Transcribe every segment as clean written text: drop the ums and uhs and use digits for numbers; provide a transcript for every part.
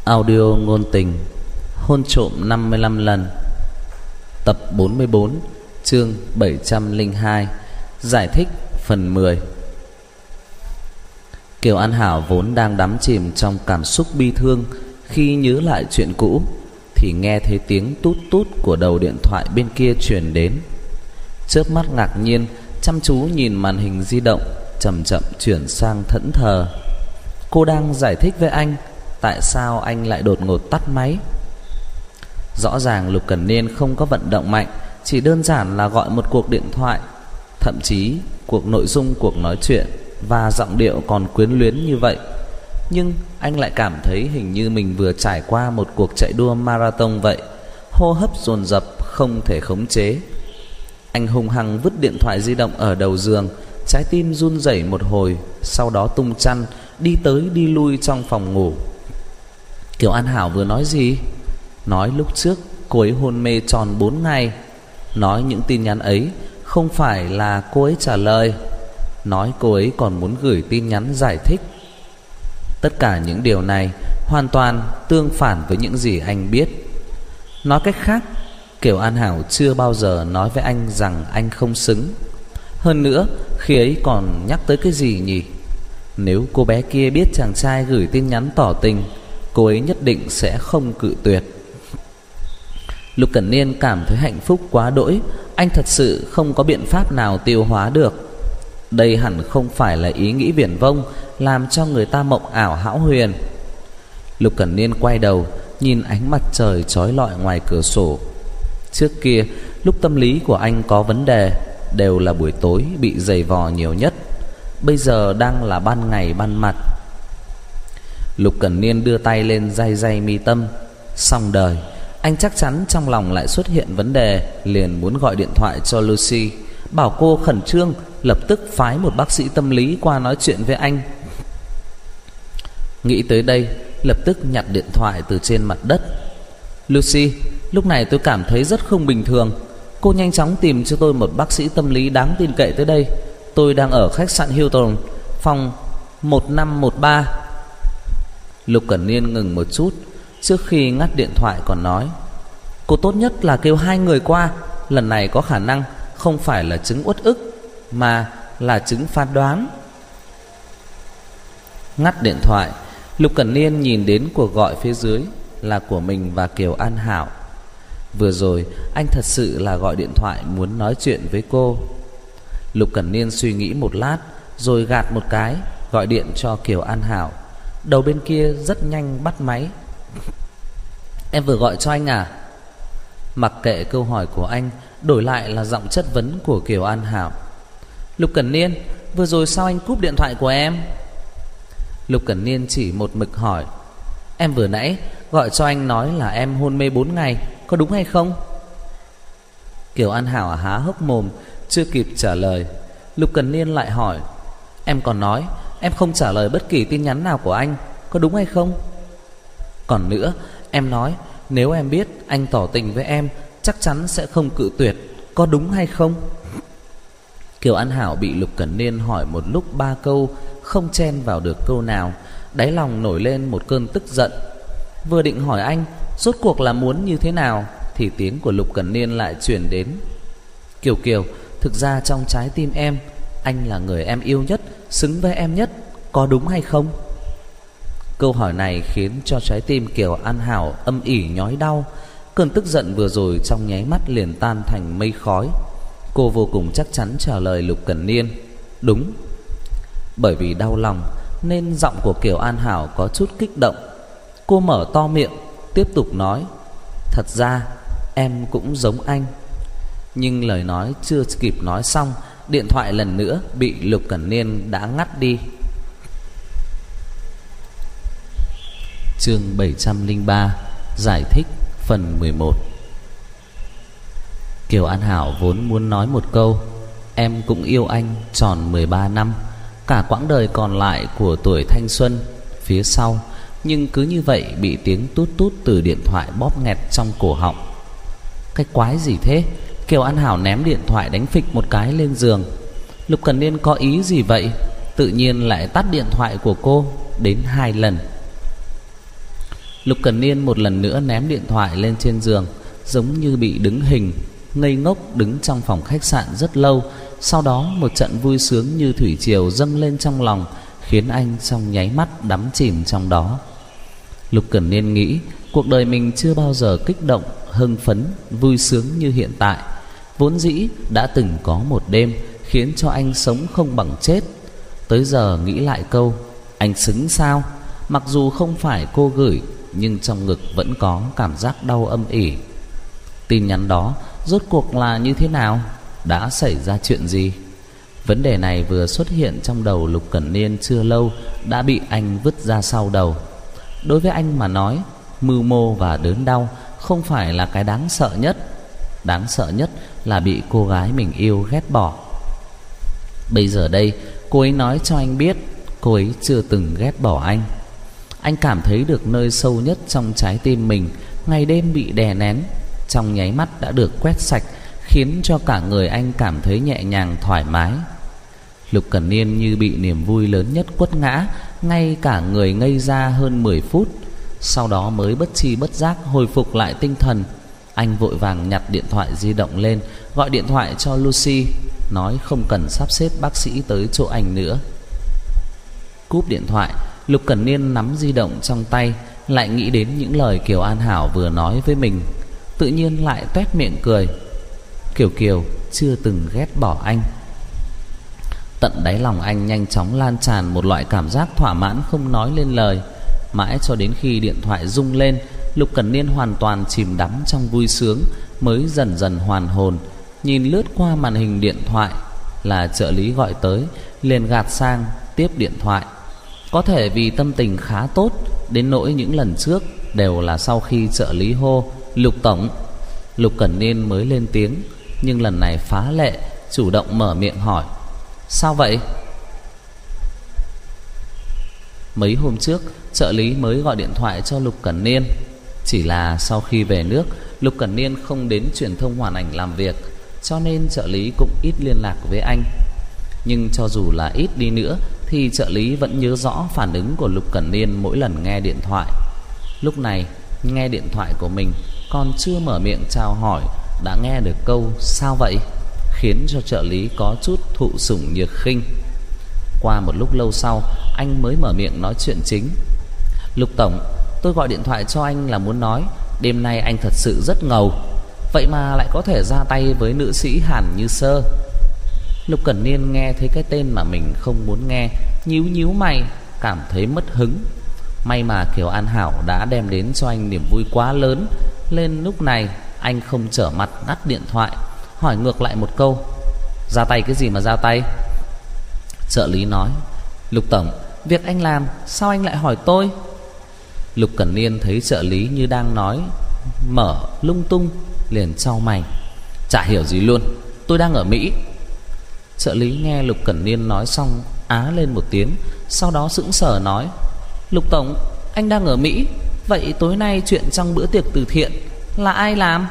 Audio ngôn tình Hôn trộm 55 lần. Tập 44, chương 702. Giải thích phần 10. Kiều An Hảo vốn đang đắm chìm trong cảm xúc bi thương khi nhớ lại chuyện cũ, thì nghe thấy tiếng tút tút của đầu điện thoại bên kia truyền đến. Chớp mắt ngạc nhiên, chăm chú nhìn màn hình di động, chậm chậm chuyển sang thẫn thờ. Cô đang giải thích với anh tại sao anh lại đột ngột tắt máy. Rõ ràng Lục Cẩn Niên không có vận động mạnh, chỉ đơn giản là gọi một cuộc điện thoại. Thậm chí nội dung cuộc nói chuyện và giọng điệu còn quyến luyến như vậy, nhưng anh lại cảm thấy hình như mình vừa trải qua một cuộc chạy đua marathon vậy. Hô hấp dồn dập không thể khống chế. Anh hung hăng vứt điện thoại di động ở đầu giường, trái tim run rẩy một hồi, sau đó tung chăn đi tới đi lui trong phòng ngủ. Kiều An Hảo vừa nói gì? Nói lúc trước cô ấy hôn mê tròn 4 ngày. Nói những tin nhắn ấy không phải là cô ấy trả lời. Nói cô ấy còn muốn gửi tin nhắn giải thích. Tất cả những điều này hoàn toàn tương phản với những gì anh biết. Nói cách khác, Kiều An Hảo chưa bao giờ nói với anh rằng anh không xứng. Hơn nữa, khi ấy còn nhắc tới cái gì nhỉ? Nếu cô bé kia biết chàng trai gửi tin nhắn tỏ tình, cô ấy nhất định sẽ không cự tuyệt. Lục Cẩn Niên cảm thấy hạnh phúc quá đỗi. Anh thật sự không có biện pháp nào tiêu hóa được. Đây hẳn không phải là ý nghĩ viển vông làm cho người ta mộng ảo hão huyền. Lục Cẩn Niên quay đầu nhìn ánh mặt trời chói lọi ngoài cửa sổ. Trước kia, lúc tâm lý của anh có vấn đề, đều là buổi tối bị giày vò nhiều nhất. Bây giờ đang là ban ngày ban mặt. Lục Cẩn Niên đưa tay lên day mi tâm. Xong đời. Anh chắc chắn trong lòng lại xuất hiện vấn đề, liền muốn gọi điện thoại cho Lucy, bảo cô khẩn trương lập tức phái một bác sĩ tâm lý qua nói chuyện với anh. Nghĩ tới đây, lập tức nhặt điện thoại từ trên mặt đất. Lucy, lúc này tôi cảm thấy rất không bình thường. Cô nhanh chóng tìm cho tôi một bác sĩ tâm lý đáng tin cậy tới đây. Tôi đang ở khách sạn Hilton, phòng 1513. Lục Cẩn Niên ngừng một chút, trước khi ngắt điện thoại còn nói: cô tốt nhất là kêu 2 người qua. Lần này có khả năng không phải là chứng uất ức, mà là chứng phán đoán. Ngắt điện thoại, Lục Cẩn Niên nhìn đến cuộc gọi phía dưới là của mình và Kiều An Hảo. Vừa rồi anh thật sự là gọi điện thoại muốn nói chuyện với cô. Lục Cẩn Niên suy nghĩ một lát, rồi gạt một cái, gọi điện cho Kiều An Hảo. Đầu bên kia rất nhanh bắt máy. Em vừa gọi cho anh à? Mặc kệ câu hỏi của anh, đổi lại là giọng chất vấn của Kiều An Hảo. Lục Cẩn Niên, vừa rồi sao anh cúp điện thoại của em? Lục Cẩn Niên chỉ một mực hỏi: em vừa nãy gọi cho anh nói là em hôn mê 4 ngày, có đúng hay không? Kiều An Hảo há hốc mồm, chưa kịp trả lời, Lục Cẩn Niên lại hỏi: em còn nói em không trả lời bất kỳ tin nhắn nào của anh, có đúng hay không? Còn nữa, em nói nếu em biết anh tỏ tình với em chắc chắn sẽ không cự tuyệt, có đúng hay không? Kiều An Hảo bị Lục Cẩn Niên hỏi một lúc 3 câu, không chen vào được câu nào, đáy lòng nổi lên một cơn tức giận. Vừa định hỏi anh rốt cuộc là muốn như thế nào, thì tiếng của Lục Cẩn Niên lại truyền đến: Kiều Kiều, thực ra trong trái tim em, anh là người em yêu nhất, xứng với em nhất, có đúng hay không? Câu hỏi này khiến cho trái tim Kiều An Hảo âm ỉ nhói đau. Cơn tức giận vừa rồi trong nháy mắt liền tan thành mây khói. Cô vô cùng chắc chắn trả lời Lục Cẩn Niên: đúng. Bởi vì đau lòng nên giọng của Kiều An Hảo có chút kích động. Cô mở to miệng tiếp tục nói: thật ra em cũng giống anh. Nhưng lời nói chưa kịp nói xong, điện thoại lần nữa bị Lục Cẩn Niên đã ngắt đi. Chương 703. Giải thích phần 11. Kiều An Hảo vốn muốn nói một câu: em cũng yêu anh tròn 13 năm, cả quãng đời còn lại của tuổi thanh xuân phía sau. Nhưng cứ như vậy bị tiếng tút tút từ điện thoại bóp nghẹt trong cổ họng. Cái quái gì thế? Kiều An Hảo ném điện thoại đánh phịch một cái lên giường. Lục Cẩn Niên có ý gì vậy? Tự nhiên lại tắt điện thoại của cô đến 2 lần. Lục Cẩn Niên một lần nữa ném điện thoại lên trên giường, giống như bị đứng hình, ngây ngốc đứng trong phòng khách sạn rất lâu. Sau đó một trận vui sướng như thủy triều dâng lên trong lòng, khiến anh trong nháy mắt đắm chìm trong đó. Lục Cẩn Niên nghĩ cuộc đời mình chưa bao giờ kích động, hưng phấn, vui sướng như hiện tại. Vốn dĩ đã từng có một đêm khiến cho anh sống không bằng chết. Tới giờ nghĩ lại câu anh xứng sao, mặc dù không phải cô gửi, nhưng trong ngực vẫn có cảm giác đau âm ỉ. Tin nhắn đó rốt cuộc là như thế nào? Đã xảy ra chuyện gì? Vấn đề này vừa xuất hiện trong đầu Lục Cẩn Niên chưa lâu đã bị anh vứt ra sau đầu. Đối với anh mà nói, mưu mô và đớn đau không phải là cái đáng sợ nhất. Đáng sợ nhất là bị cô gái mình yêu ghét bỏ. Bây giờ đây, cô ấy nói cho anh biết cô ấy chưa từng ghét bỏ anh. Anh cảm thấy được nơi sâu nhất trong trái tim mình ngày đêm bị đè nén, trong nháy mắt đã được quét sạch, khiến cho cả người anh cảm thấy nhẹ nhàng thoải mái. Lục Cẩn Niên như bị niềm vui lớn nhất quất ngã, ngay cả người ngây ra hơn 10 phút. Sau đó mới bất chi bất giác hồi phục lại tinh thần. Anh vội vàng nhặt điện thoại di động lên, gọi điện thoại cho Lucy, nói không cần sắp xếp bác sĩ tới chỗ anh nữa. Cúp điện thoại, Lục Cẩn Niên nắm di động trong tay, lại nghĩ đến những lời Kiều An Hảo vừa nói với mình, tự nhiên lại toét miệng cười. Kiều chưa từng ghét bỏ anh. Tận đáy lòng anh nhanh chóng lan tràn một loại cảm giác thỏa mãn không nói lên lời. Mãi cho đến khi điện thoại rung lên, Lục Cẩn Niên hoàn toàn chìm đắm trong vui sướng, mới dần dần hoàn hồn. Nhìn lướt qua màn hình điện thoại là trợ lý gọi tới, liền gạt sang tiếp điện thoại. Có thể vì tâm tình khá tốt, đến nỗi những lần trước đều là sau khi trợ lý hô Lục tổng, Lục Cẩn Niên mới lên tiếng. Nhưng lần này phá lệ, chủ động mở miệng hỏi: sao vậy? Mấy hôm trước trợ lý mới gọi điện thoại cho Lục Cẩn Niên. Chỉ là sau khi về nước, Lục Cẩn Niên không đến truyền thông Hoàn Ảnh làm việc, cho nên trợ lý cũng ít liên lạc với anh. Nhưng cho dù là ít đi nữa thì trợ lý vẫn nhớ rõ phản ứng của Lục Cẩn Niên mỗi lần nghe điện thoại. Lúc này nghe điện thoại của mình, còn chưa mở miệng chào hỏi đã nghe được câu sao vậy, khiến cho trợ lý có chút thụ sủng nhược khinh. Qua một lúc lâu sau, anh mới mở miệng nói chuyện chính. Lục tổng, tôi gọi điện thoại cho anh là muốn nói đêm nay anh thật sự rất ngầu, vậy mà lại có thể ra tay với nữ sĩ Hàn Như Sơ. Lục Cẩn Niên nghe thấy cái tên mà mình không muốn nghe, nhíu nhíu mày, cảm thấy mất hứng. May mà Kiều An Hảo đã đem đến cho anh niềm vui quá lớn, nên lúc này anh không trở mặt ngắt điện thoại, hỏi ngược lại một câu: ra tay cái gì mà ra tay? Trợ lý nói: Lục tổng, việc anh làm sao anh lại hỏi tôi? Lục Cẩn Niên thấy trợ lý như đang nói mở lung tung, liền chau mày: chả hiểu gì luôn, tôi đang ở Mỹ. Trợ lý nghe Lục Cẩn Niên nói xong á lên một tiếng, sau đó sững sờ nói: Lục tổng, anh đang ở Mỹ, vậy tối nay chuyện trong bữa tiệc từ thiện là ai làm?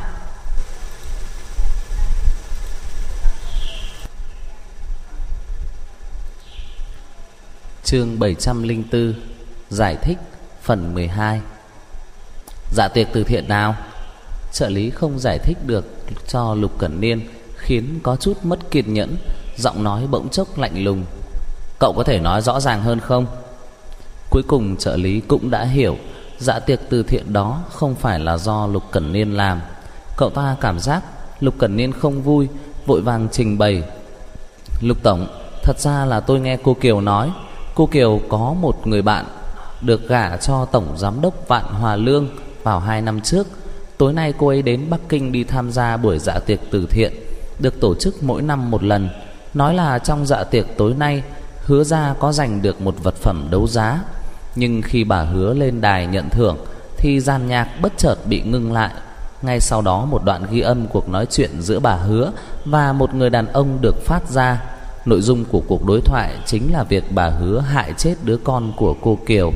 Chương 704 giải thích phần 12. Dạ tiệc từ thiện nào? Trợ lý không giải thích được cho Lục Cẩn Niên, khiến có chút mất kiên nhẫn, giọng nói bỗng chốc lạnh lùng: cậu có thể nói rõ ràng hơn không? Cuối cùng trợ lý cũng đã hiểu, dạ tiệc từ thiện đó không phải là do Lục Cẩn Niên làm. Cậu ta cảm giác Lục Cẩn Niên không vui, vội vàng trình bày: Lục tổng, thật ra là tôi nghe cô Kiều nói, cô Kiều có một người bạn được gả cho tổng giám đốc Vạn Hòa Lương vào 2 năm trước. Tối nay cô ấy đến Bắc Kinh đi tham gia buổi dạ tiệc từ thiện, được tổ chức mỗi năm một lần. Nói là trong dạ tiệc tối nay hứa ra có giành được một vật phẩm đấu giá. Nhưng khi bà hứa lên đài nhận thưởng thì dàn nhạc bất chợt bị ngưng lại. Ngay sau đó một đoạn ghi âm cuộc nói chuyện giữa bà hứa và một người đàn ông được phát ra. Nội dung của cuộc đối thoại chính là việc bà hứa hại chết đứa con của cô Kiều.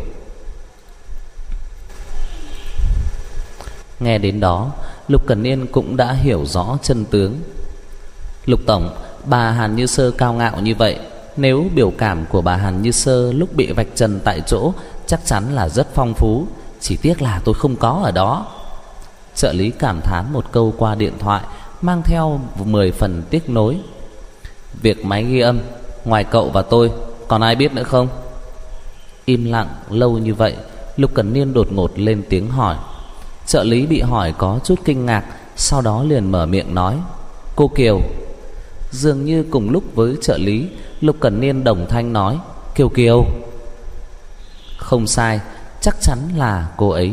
Nghe đến đó, Lục Cẩn Niên cũng đã hiểu rõ chân tướng. Lục tổng, bà Hàn Như Sơ cao ngạo như vậy, nếu biểu cảm của bà Hàn Như Sơ lúc bị vạch trần tại chỗ chắc chắn là rất phong phú. chỉ tiếc là tôi không có ở đó. Trợ lý cảm thán một câu qua điện thoại, mang theo 10 phần tiếc nối. Việc máy ghi âm, ngoài cậu và tôi, còn ai biết nữa không? Im lặng lâu như vậy, Lục Cẩn Niên đột ngột lên tiếng hỏi. Trợ lý bị hỏi có chút kinh ngạc, sau đó liền mở miệng nói: Cô Kiều. Dường như cùng lúc với trợ lý, Lục Cẩn Niên đồng thanh nói: Kiều Kiều. Không sai, chắc chắn là cô ấy.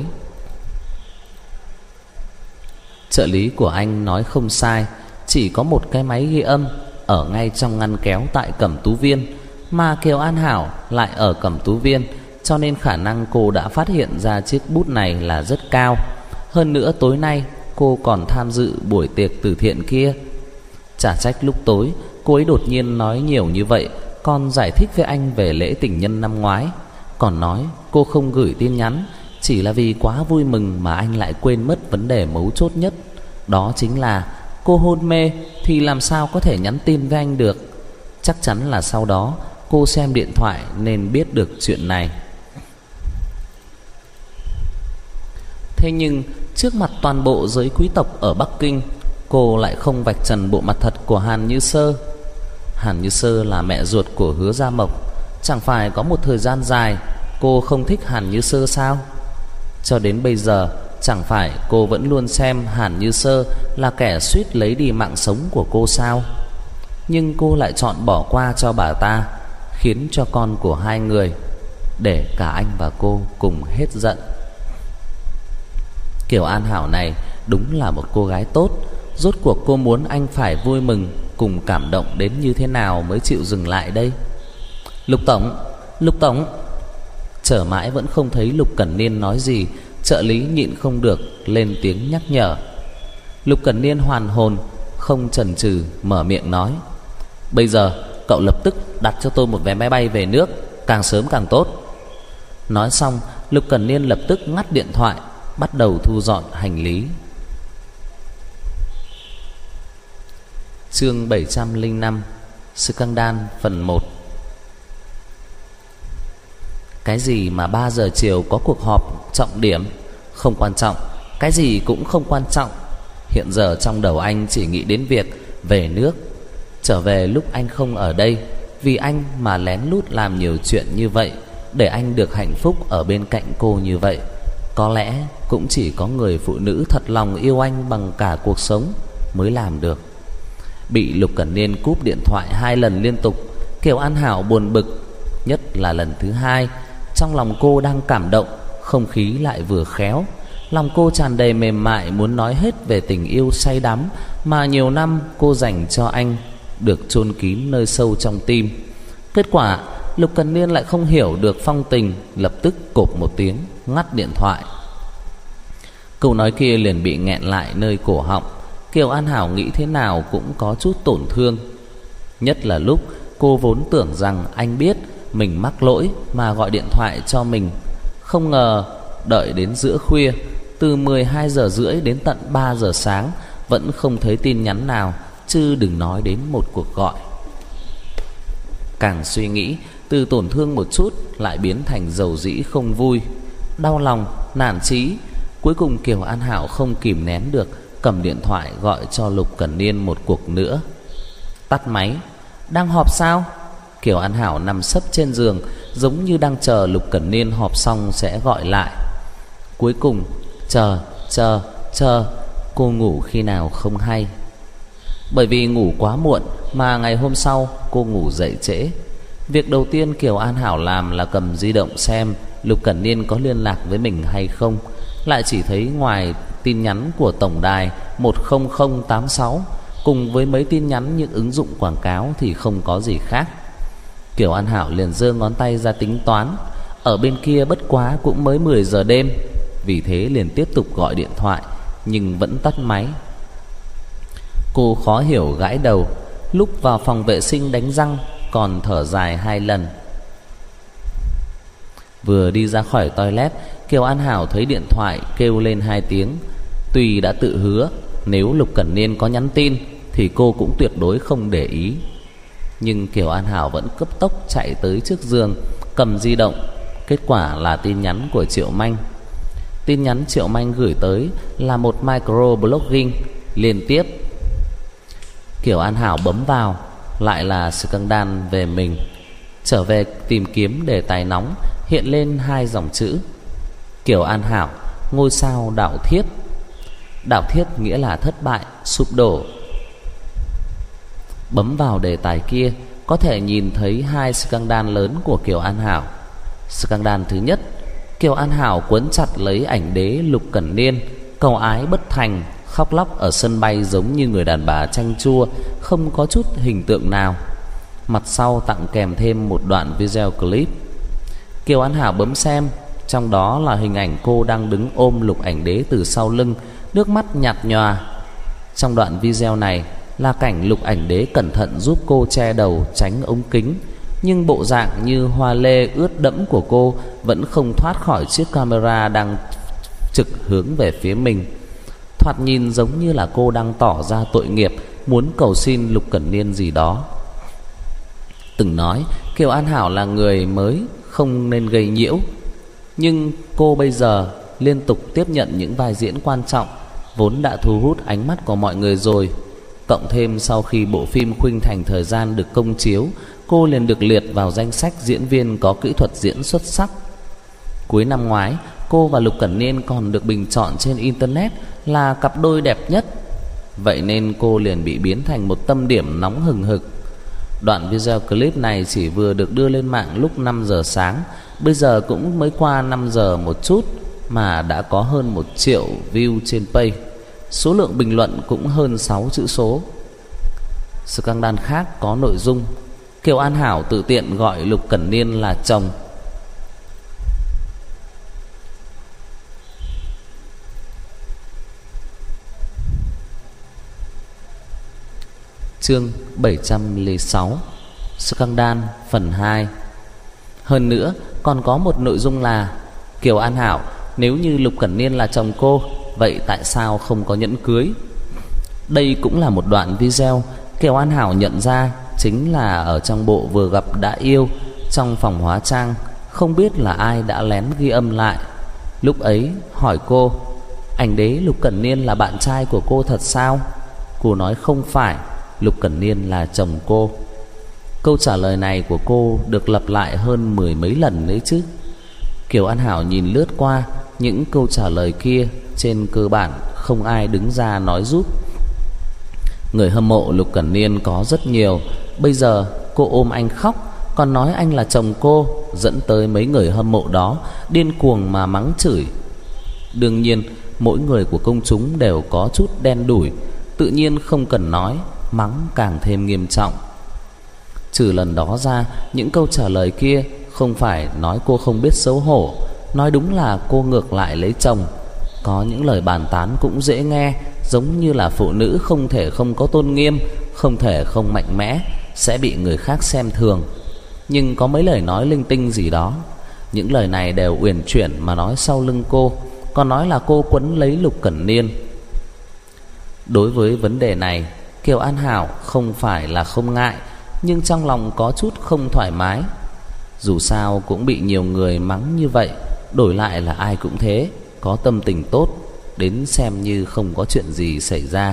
Trợ lý của anh nói không sai, chỉ có một cái máy ghi âm ở ngay trong ngăn kéo tại Cẩm Tú Viên, mà Kiều An Hảo lại ở Cẩm Tú Viên, cho nên khả năng cô đã phát hiện ra chiếc bút này là rất cao. Hơn nữa tối nay cô còn tham dự buổi tiệc từ thiện kia. Chả trách lúc tối cô ấy đột nhiên nói nhiều như vậy, còn giải thích với anh về lễ tình nhân năm ngoái. Còn nói cô không gửi tin nhắn chỉ là vì quá vui mừng mà anh lại quên mất vấn đề mấu chốt nhất. Đó chính là cô hôn mê thì làm sao có thể nhắn tin với anh được. Chắc chắn là sau đó cô xem điện thoại nên biết được chuyện này. Thế nhưng trước mặt toàn bộ giới quý tộc ở Bắc Kinh, cô lại không vạch trần bộ mặt thật của Hàn Như Sơ. Hàn Như Sơ là mẹ ruột của Hứa Gia Mộc. Chẳng phải có một thời gian dài cô không thích Hàn Như Sơ sao? Cho đến bây giờ, chẳng phải cô vẫn luôn xem Hàn Như Sơ là kẻ suýt lấy đi mạng sống của cô sao? Nhưng cô lại chọn bỏ qua cho bà ta, khiến cho con của hai người, để cả anh và cô cùng hết giận. Kiều An Hảo này đúng là một cô gái tốt. Rốt cuộc cô muốn anh phải vui mừng cùng cảm động đến như thế nào mới chịu dừng lại đây? Lục Tổng, Lục Tổng. Chờ mãi vẫn không thấy Lục Cẩn Niên nói gì, trợ lý nhịn không được lên tiếng nhắc nhở. Lục Cẩn Niên hoàn hồn, không chần chừ mở miệng nói: Bây giờ cậu lập tức đặt cho tôi một vé máy bay về nước, càng sớm càng tốt. Nói xong, Lục Cẩn Niên lập tức ngắt điện thoại, bắt đầu thu dọn hành lý. Chương 705, Scandal phần 1. Cái gì mà 3 giờ chiều có cuộc họp trọng điểm? Không quan trọng, cái gì cũng không quan trọng. Hiện giờ trong đầu anh chỉ nghĩ đến việc về nước, trở về lúc anh không ở đây. Vì anh mà lén lút làm nhiều chuyện như vậy, để anh được hạnh phúc ở bên cạnh cô như vậy. Có lẽ cũng chỉ có người phụ nữ thật lòng yêu anh bằng cả cuộc sống mới làm được. Bị Lục Cẩn Niên cúp điện thoại 2 lần liên tục, Kiều An Hảo buồn bực, nhất là lần thứ 2. Trong lòng cô đang cảm động, không khí lại vừa khéo. Lòng cô tràn đầy mềm mại, muốn nói hết về tình yêu say đắm mà nhiều năm cô dành cho anh, được chôn kín nơi sâu trong tim. Kết quả Lục Cẩn Niên lại không hiểu được phong tình, lập tức cộp một tiếng ngắt điện thoại. Câu nói kia liền bị nghẹn lại nơi cổ họng. Kiều An Hảo nghĩ thế nào cũng có chút tổn thương. Nhất là lúc cô vốn tưởng rằng anh biết mình mắc lỗi mà gọi điện thoại cho mình. Không ngờ đợi đến giữa khuya, từ 12 giờ rưỡi đến tận 3 giờ sáng vẫn không thấy tin nhắn nào, chứ đừng nói đến một cuộc gọi. Càng suy nghĩ, từ tổn thương một chút lại biến thành dầu dĩ không vui, đau lòng, nản chí. Cuối cùng Kiều An Hảo không kìm nén được, cầm điện thoại gọi cho Lục Cẩn Niên một cuộc nữa. Tắt máy. Đang họp sao? Kiều An Hảo nằm sấp trên giường, giống như đang chờ Lục Cẩn Niên họp xong sẽ gọi lại. Cuối cùng chờ cô ngủ khi nào không hay. Bởi vì ngủ quá muộn mà ngày hôm sau cô ngủ dậy trễ. Việc đầu tiên Kiều An Hảo làm là cầm di động xem Lục Cẩn Niên có liên lạc với mình hay không. Lại chỉ thấy ngoài tin nhắn của tổng đài 10086 cùng với mấy tin nhắn những ứng dụng quảng cáo thì không có gì khác. Kiều An Hảo liền giơ ngón tay ra tính toán, ở bên kia bất quá cũng mới 10 giờ đêm. Vì thế liền tiếp tục gọi điện thoại, nhưng vẫn tắt máy. Cô khó hiểu gãi đầu. Lúc vào phòng vệ sinh đánh răng còn thở dài 2 lần. Vừa đi ra khỏi toilet, Kiều An Hảo thấy điện thoại kêu lên 2 tiếng. Tuy đã tự hứa nếu Lục Cẩn Niên có nhắn tin thì cô cũng tuyệt đối không để ý, nhưng Kiều An Hảo vẫn cấp tốc chạy tới trước giường, cầm di động. Kết quả là tin nhắn của Triệu Manh. Tin nhắn Triệu Manh gửi tới là một microblogging liên tiếp. Kiều An Hảo bấm vào, lại là scandal về mình. Trở về tìm kiếm đề tài nóng, hiện lên 2 dòng chữ: Kiều An Hảo, ngôi sao đạo thiết. Đạo thiết nghĩa là thất bại, sụp đổ. Bấm vào đề tài kia, có thể nhìn thấy 2 scandal lớn của Kiều An Hảo. Scandal thứ nhất, Kiều An Hảo quấn chặt lấy ảnh đế Lục Cẩn Niên, cầu ái bất thành, khóc lóc ở sân bay giống như người đàn bà chanh chua, không có chút hình tượng nào. Mặt sau tặng kèm thêm một đoạn video clip. Kiều An Hảo bấm xem, trong đó là hình ảnh cô đang đứng ôm Lục ảnh đế từ sau lưng, nước mắt nhạt nhòa. Trong đoạn video này là cảnh Lục ảnh đế cẩn thận giúp cô che đầu tránh ống kính, nhưng bộ dạng như hoa lê ướt đẫm của cô vẫn không thoát khỏi chiếc camera đang trực hướng về phía mình. Thoạt nhìn giống như là cô đang tỏ ra tội nghiệp, muốn cầu xin Lục Cẩn Niên gì đó. Từng nói Kiều An Hảo là người mới, không nên gây nhiễu, nhưng cô bây giờ liên tục tiếp nhận những vai diễn quan trọng, vốn đã thu hút ánh mắt của mọi người rồi. Cộng thêm sau khi bộ phim Khuynh Thành Thời Gian được công chiếu, cô liền được liệt vào danh sách diễn viên có kỹ thuật diễn xuất sắc. Cuối năm ngoái, cô và Lục Cẩn Niên còn được bình chọn trên internet là cặp đôi đẹp nhất. Vậy nên cô liền bị biến thành một tâm điểm nóng hừng hực. Đoạn video clip này chỉ vừa được đưa lên mạng lúc 5 giờ sáng, bây giờ cũng mới qua 5 giờ một chút mà đã có hơn 1 triệu view trên page. Số lượng bình luận cũng hơn 6 chữ số. Scandal khác có nội dung: Kiều An Hảo tự tiện gọi Lục Cẩn Niên là chồng. Chương 706, Scandal phần 2. Hơn nữa còn có một nội dung là: Kiều An Hảo, nếu như Lục Cẩn Niên là chồng cô, vậy tại sao không có nhẫn cưới? Đây cũng là một đoạn video Kiều An Hảo nhận ra chính là ở trong bộ Vừa Gặp Đã Yêu, trong phòng hóa trang, không biết là ai đã lén ghi âm lại. Lúc ấy hỏi cô: ảnh đế Lục Cẩn Niên là bạn trai của cô thật sao? Cô nói không phải, Lục Cẩn Niên là chồng cô. Câu trả lời này của cô được lặp lại hơn 10 mấy lần đấy chứ. Kiều An Hảo nhìn lướt qua những câu trả lời kia, trên cơ bản không ai đứng ra nói giúp. Người hâm mộ Lục Cẩn Niên có rất nhiều. Bây giờ cô ôm anh khóc, còn nói anh là chồng cô, dẫn tới mấy người hâm mộ đó điên cuồng mà mắng chửi. Đương nhiên mỗi người của công chúng đều có chút đen đủi, tự nhiên không cần nói, mắng càng thêm nghiêm trọng. Trừ lần đó ra, những câu trả lời kia không phải nói cô không biết xấu hổ, nói đúng là cô ngược lại lấy chồng. Có những lời bàn tán cũng dễ nghe, giống như là phụ nữ không thể không có tôn nghiêm, không thể không mạnh mẽ, sẽ bị người khác xem thường. Nhưng có mấy lời nói linh tinh gì đó, những lời này đều uyển chuyển mà nói sau lưng cô, còn nói là cô quấn lấy Lục Cẩn Niên. Đối với vấn đề này, Kiều An Hảo không phải là không ngại, nhưng trong lòng có chút không thoải mái. Dù sao cũng bị nhiều người mắng như vậy, đổi lại là ai cũng thế, có tâm tình tốt, đến xem như không có chuyện gì xảy ra.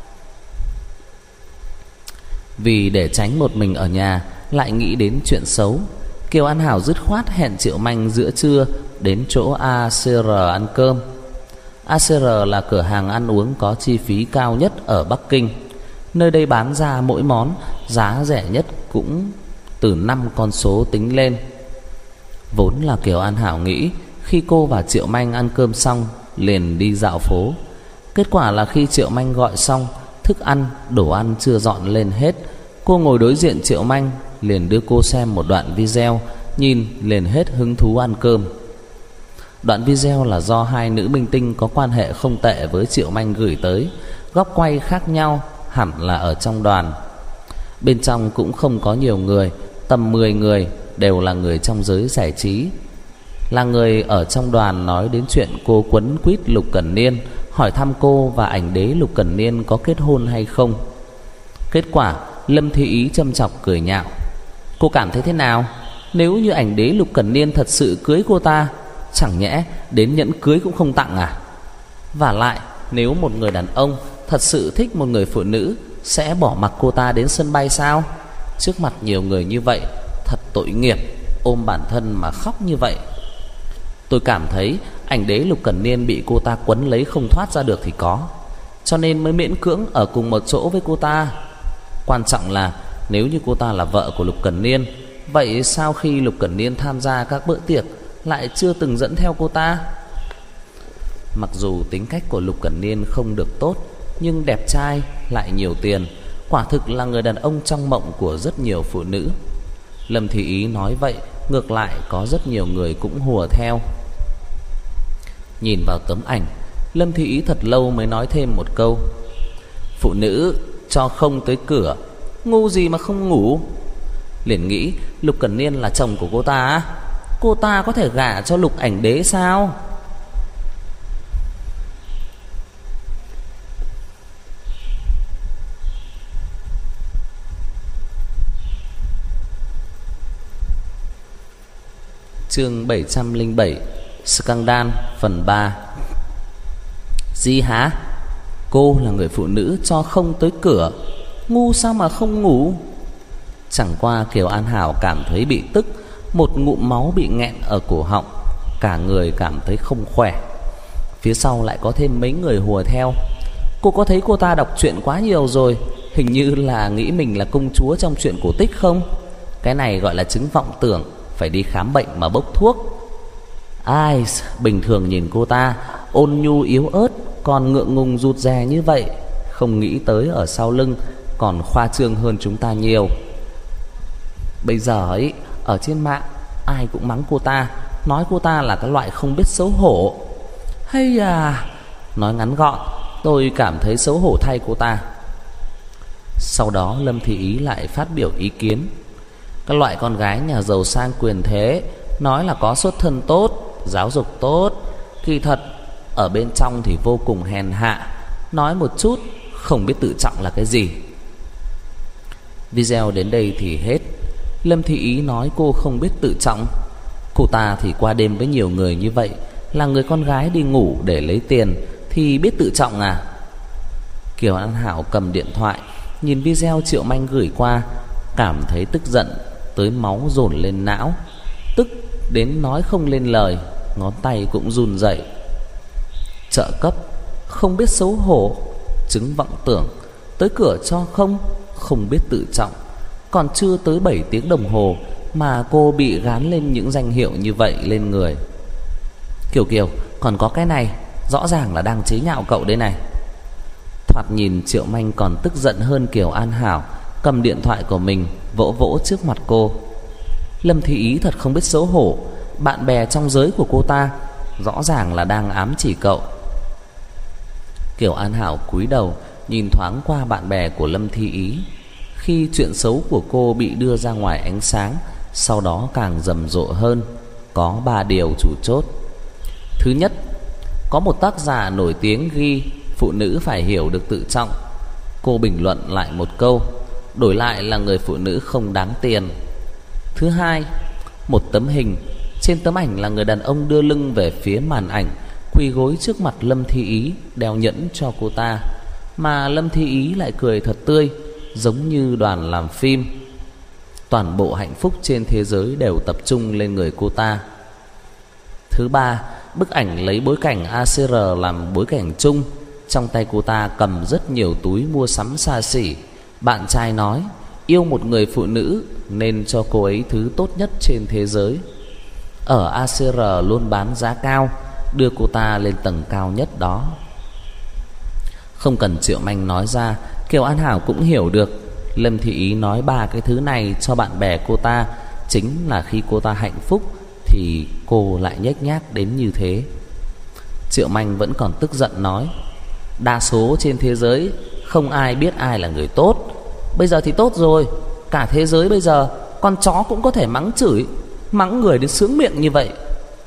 Vì để tránh một mình ở nhà lại nghĩ đến chuyện xấu, Kiều An Hảo dứt khoát hẹn Triệu Manh giữa trưa đến chỗ ACR ăn cơm. ACR là cửa hàng ăn uống có chi phí cao nhất ở Bắc Kinh. Nơi đây bán ra mỗi món giá rẻ nhất cũng từ 5 con số tính lên. Vốn là Kiều An Hảo nghĩ khi cô và Triệu Manh ăn cơm xong liền đi dạo phố. Kết quả là khi Triệu Manh gọi xong, thức ăn, đồ ăn chưa dọn lên hết, cô ngồi đối diện Triệu Manh, liền đưa cô xem một đoạn video, nhìn liền hết hứng thú ăn cơm. Đoạn video là do 2 nữ minh tinh có quan hệ không tệ với Triệu Manh gửi tới, góc quay khác nhau, hẳn là ở trong đoàn. Bên trong cũng không có nhiều người, tầm 10 người, đều là người trong giới giải trí. Là người ở trong đoàn nói đến chuyện cô quấn quýt Lục Cẩn Niên, hỏi thăm cô và ảnh đế Lục Cẩn Niên có kết hôn hay không. Kết quả Lâm Thị Ý châm chọc cười nhạo: cô cảm thấy thế nào? Nếu như ảnh đế Lục Cẩn Niên thật sự cưới cô ta, chẳng nhẽ đến nhẫn cưới cũng không tặng à? Vả lại, nếu một người đàn ông thật sự thích một người phụ nữ, sẽ bỏ mặc cô ta đến sân bay sao? Trước mặt nhiều người như vậy, thật tội nghiệp, ôm bản thân mà khóc như vậy. Tôi cảm thấy ảnh đế Lục Cẩn Niên bị cô ta quấn lấy không thoát ra được thì có, cho nên mới miễn cưỡng ở cùng một chỗ với cô ta. Quan trọng là nếu như cô ta là vợ của Lục Cẩn Niên, vậy sao khi Lục Cẩn Niên tham gia các bữa tiệc lại chưa từng dẫn theo cô ta? Mặc dù tính cách của Lục Cẩn Niên không được tốt, nhưng đẹp trai lại nhiều tiền, quả thực là người đàn ông trong mộng của rất nhiều phụ nữ. Lâm Thị Ý nói vậy, ngược lại có rất nhiều người cũng hùa theo. Nhìn vào tấm ảnh, Lâm Thị Ý thật lâu mới nói thêm một câu: phụ nữ cho không tới cửa, ngu gì mà không ngủ. Liền nghĩ Lục Cẩn Niên là chồng của cô ta á, cô ta có thể gả cho Lục ảnh đế sao? Chương 707 Scandal phần 3. Gì hả? Cô là người phụ nữ cho không tới cửa, ngu sao mà không ngủ? Chẳng qua Kiều An Hảo cảm thấy bị tức, một ngụm máu bị nghẹn ở cổ họng, cả người cảm thấy không khỏe. Phía sau lại có thêm mấy người hùa theo. Cô có thấy cô ta đọc truyện quá nhiều rồi, hình như là nghĩ mình là công chúa trong truyện cổ tích không? Cái này gọi là chứng vọng tưởng, phải đi khám bệnh mà bốc thuốc. Ai, bình thường nhìn cô ta ôn nhu yếu ớt, còn ngượng ngùng rụt rè như vậy, không nghĩ tới ở sau lưng còn khoa trương hơn chúng ta nhiều. Bây giờ ấy, ở trên mạng ai cũng mắng cô ta, nói cô ta là cái loại không biết xấu hổ. Hay à, nói ngắn gọn, tôi cảm thấy xấu hổ thay cô ta. Sau đó Lâm Thị Ý lại phát biểu ý kiến: các loại con gái nhà giàu sang quyền thế nói là có xuất thân tốt, giáo dục tốt, kỳ thật ở bên trong thì vô cùng hèn hạ, nói một chút không biết tự trọng là cái gì. Video đến đây thì hết. Lâm Thị Ý nói cô không biết tự trọng. Cô ta thì qua đêm với nhiều người như vậy, là người con gái đi ngủ để lấy tiền thì biết tự trọng à? Kiều An Hảo cầm điện thoại, nhìn video Triệu Manh gửi qua, cảm thấy tức giận tới máu dồn lên não, tức đến nói không lên lời, ngón tay cũng run rẩy. Trợ cấp, không biết xấu hổ, chứng vọng tưởng, tới cửa cho không biết tự trọng. Còn chưa tới 7 tiếng đồng hồ mà cô bị gán lên những danh hiệu như vậy lên người. Kiều, còn có cái này, rõ ràng là đang chế nhạo cậu đây này. Thoạt nhìn Triệu Manh còn tức giận hơn Kiều An Hảo, cầm điện thoại của mình vỗ vỗ trước mặt cô. Lâm Thị Ý thật không biết xấu hổ, bạn bè trong giới của cô ta rõ ràng là đang ám chỉ cậu. Kiều An Hảo cúi đầu nhìn thoáng qua bạn bè của Lâm Thị Ý. Khi chuyện xấu của cô bị đưa ra ngoài ánh sáng, sau đó càng rầm rộ hơn, có 3 điều chủ chốt. Thứ nhất, có một tác giả nổi tiếng ghi phụ nữ phải hiểu được tự trọng. Cô bình luận lại một câu, đổi lại là người phụ nữ không đáng tiền. Thứ hai, một tấm hình, trên tấm ảnh là người đàn ông đưa lưng về phía màn ảnh, quỳ gối trước mặt Lâm Thị Ý, đeo nhẫn cho cô ta, mà Lâm Thị Ý lại cười thật tươi, giống như đoàn làm phim. Toàn bộ hạnh phúc trên thế giới đều tập trung lên người cô ta. Thứ ba, bức ảnh lấy bối cảnh ACR làm bối cảnh chung. Trong tay cô ta cầm rất nhiều túi mua sắm xa xỉ. Bạn trai nói yêu một người phụ nữ nên cho cô ấy thứ tốt nhất trên thế giới. Ở ACR luôn bán giá cao, đưa cô ta lên tầng cao nhất đó. Không cần Triệu Manh nói ra, Kiều An Hảo cũng hiểu được. Lâm Thị Ý nói 3 cái thứ này cho bạn bè cô ta, chính là khi cô ta hạnh phúc thì cô lại nhếch nhác đến như thế. Triệu Manh vẫn còn tức giận nói: đa số trên thế giới không ai biết ai là người tốt. Bây giờ thì tốt rồi, cả thế giới bây giờ con chó cũng có thể mắng chửi, mắng người đến sướng miệng như vậy.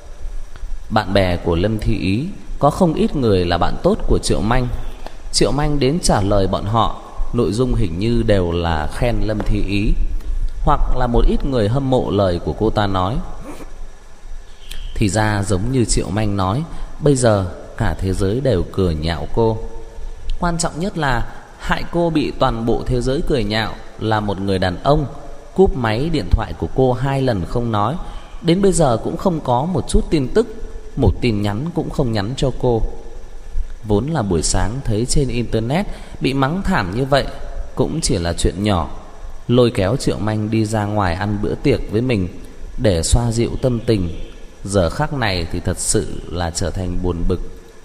Bạn bè của Lâm Thị Ý có không ít người là bạn tốt của Triệu Manh. Triệu Manh đến trả lời bọn họ, nội dung hình như đều là khen Lâm Thị Ý, hoặc là một ít người hâm mộ lời của cô ta nói. Thì ra giống như Triệu Manh nói, bây giờ cả thế giới đều cười nhạo cô. Quan trọng nhất là hại cô bị toàn bộ thế giới cười nhạo là một người đàn ông cúp máy điện thoại của cô 2 lần không nói, đến bây giờ cũng không có một chút tin tức, một tin nhắn cũng không nhắn cho cô. Vốn là buổi sáng thấy trên internet bị mắng thảm như vậy cũng chỉ là chuyện nhỏ, lôi kéo Triệu Manh đi ra ngoài ăn bữa tiệc với mình để xoa dịu tâm tình. Giờ khắc này thì thật sự là trở thành buồn bực.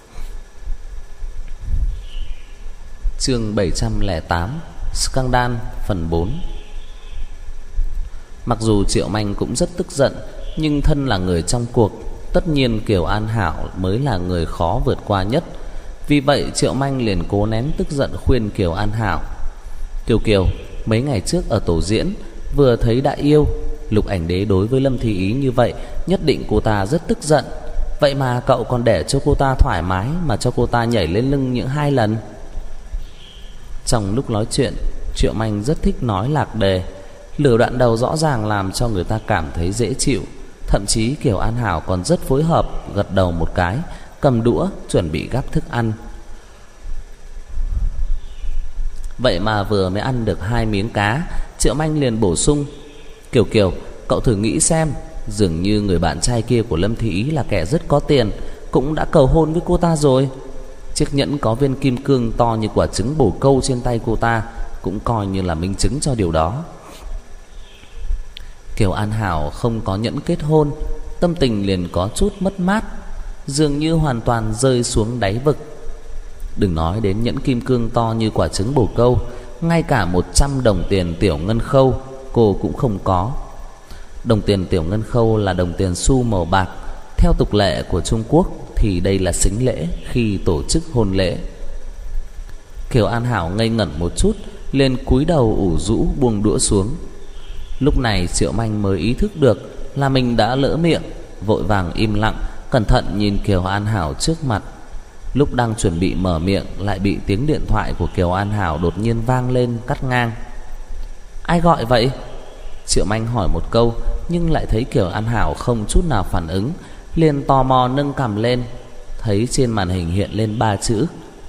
Chương 708 Scandal phần 4. Mặc dù Triệu Manh cũng rất tức giận, nhưng thân là người trong cuộc, tất nhiên Kiều An Hảo mới là người khó vượt qua nhất. Vì vậy Triệu Manh liền cố nén tức giận khuyên Kiều An Hảo: Kiều, mấy ngày trước ở tổ diễn vừa thấy đã yêu, Lục Ảnh Đế đối với Lâm Thị Ý như vậy, nhất định cô ta rất tức giận. Vậy mà cậu còn để cho cô ta thoải mái mà cho cô ta nhảy lên lưng những 2 lần. Trong lúc nói chuyện, Triệu Manh rất thích nói lạc đề. Lửa đoạn đầu rõ ràng làm cho người ta cảm thấy dễ chịu. Thậm chí Kiều An Hảo còn rất phối hợp, gật đầu một cái, cầm đũa chuẩn bị gắp thức ăn. Vậy mà vừa mới ăn được 2 miếng cá, Triệu Manh liền bổ sung: Kiều, cậu thử nghĩ xem, dường như người bạn trai kia của Lâm Thị Ý là kẻ rất có tiền, cũng đã cầu hôn với cô ta rồi. Chiếc nhẫn có viên kim cương to như quả trứng bồ câu trên tay cô ta cũng coi như là minh chứng cho điều đó. Kiều An Hảo không có nhẫn kết hôn, tâm tình liền có chút mất mát, dường như hoàn toàn rơi xuống đáy vực. Đừng nói đến nhẫn kim cương to như quả trứng bồ câu, ngay cả 100 đồng tiền tiểu ngân khâu cô cũng không có. Đồng tiền tiểu ngân khâu là đồng tiền xu màu bạc. Theo tục lệ của Trung Quốc thì đây là sính lễ khi tổ chức hôn lễ. Kiều An Hảo ngây ngẩn một chút, liền cúi đầu ủ rũ buông đũa xuống. Lúc này Triệu Manh mới ý thức được là mình đã lỡ miệng, vội vàng im lặng, cẩn thận nhìn Kiều An Hảo trước mặt. Lúc đang chuẩn bị mở miệng, lại bị tiếng điện thoại của Kiều An Hảo đột nhiên vang lên cắt ngang. Ai gọi vậy? Triệu Manh hỏi một câu, nhưng lại thấy Kiều An Hảo không chút nào phản ứng, liền tò mò nâng cằm lên, thấy trên màn hình hiện lên 3 chữ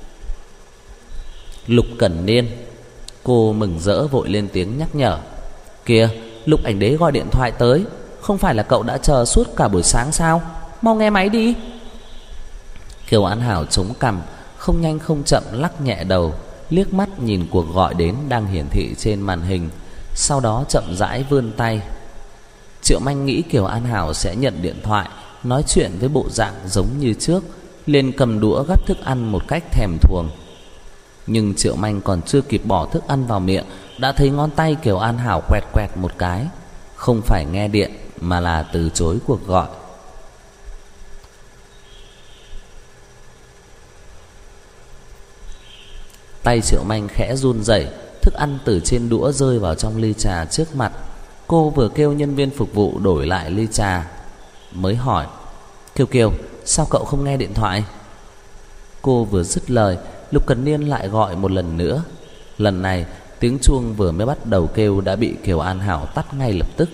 Lục Cẩn Niên. Cô mừng rỡ vội lên tiếng nhắc nhở: Kìa, Lục Ảnh Đế gọi điện thoại tới, không phải là cậu đã chờ suốt cả buổi sáng sao? Mau nghe máy đi. Kiều An Hảo chống cằm, không nhanh không chậm lắc nhẹ đầu, liếc mắt nhìn cuộc gọi đến đang hiển thị trên màn hình, sau đó chậm rãi vươn tay. Triệu Manh nghĩ Kiều An Hảo sẽ nhận điện thoại, nói chuyện với bộ dạng giống như trước, liền cầm đũa gắp thức ăn một cách thèm thuồng. Nhưng Triệu Manh còn chưa kịp bỏ thức ăn vào miệng, đã thấy ngón tay Kiều An Hảo quẹt quẹt một cái, không phải nghe điện mà là từ chối cuộc gọi. Tay Triệu Manh khẽ run rẩy, thức ăn từ trên đũa rơi vào trong ly trà trước mặt. Cô vừa kêu nhân viên phục vụ đổi lại ly trà, mới hỏi: Kiều, sao cậu không nghe điện thoại? Cô vừa dứt lời, Lục Cần Niên lại gọi một lần nữa. Lần này tiếng chuông vừa mới bắt đầu kêu đã bị Kiều An Hảo tắt ngay lập tức.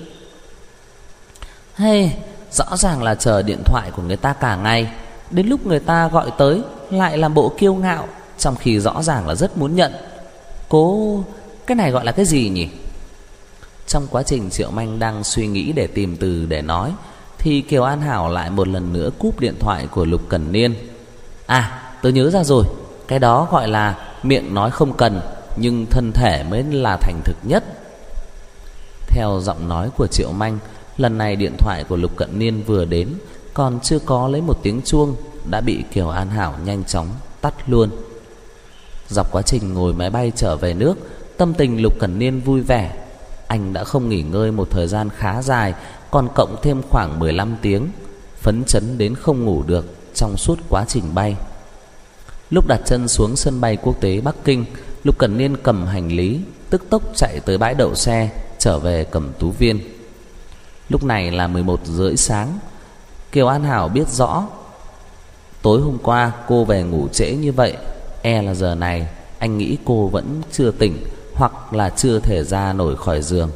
Hey, rõ ràng là chờ điện thoại của người ta cả ngày, đến lúc người ta gọi tới lại làm bộ kiêu ngạo, trong khi rõ ràng là rất muốn nhận. Cái này gọi là cái gì nhỉ? Trong quá trình Triệu Manh đang suy nghĩ để tìm từ để nói, thì Kiều An Hảo lại một lần nữa cúp điện thoại của Lục Cẩn Niên. Tớ nhớ ra rồi, cái đó gọi là miệng nói không cần, nhưng thân thể mới là thành thực nhất. Theo giọng nói của Triệu Manh, lần này điện thoại của Lục Cẩn Niên vừa đến, còn chưa có lấy một tiếng chuông, đã bị Kiều An Hảo nhanh chóng tắt luôn. Dọc quá trình ngồi máy bay trở về nước, tâm tình Lục Cẩn Niên vui vẻ. Anh đã không nghỉ ngơi một thời gian khá dài, còn cộng thêm khoảng 15 tiếng, phấn chấn đến không ngủ được trong suốt quá trình bay. Lúc đặt chân xuống sân bay quốc tế Bắc Kinh, Lục Cẩn Niên cầm hành lý, tức tốc chạy tới bãi đậu xe, trở về Cẩm Tú Viên. Lúc này là 11 rưỡi sáng. Kiều An Hảo biết rõ tối hôm qua cô về ngủ trễ như vậy, e là giờ này anh nghĩ cô vẫn chưa tỉnh, hoặc là chưa thể ra nổi khỏi giường.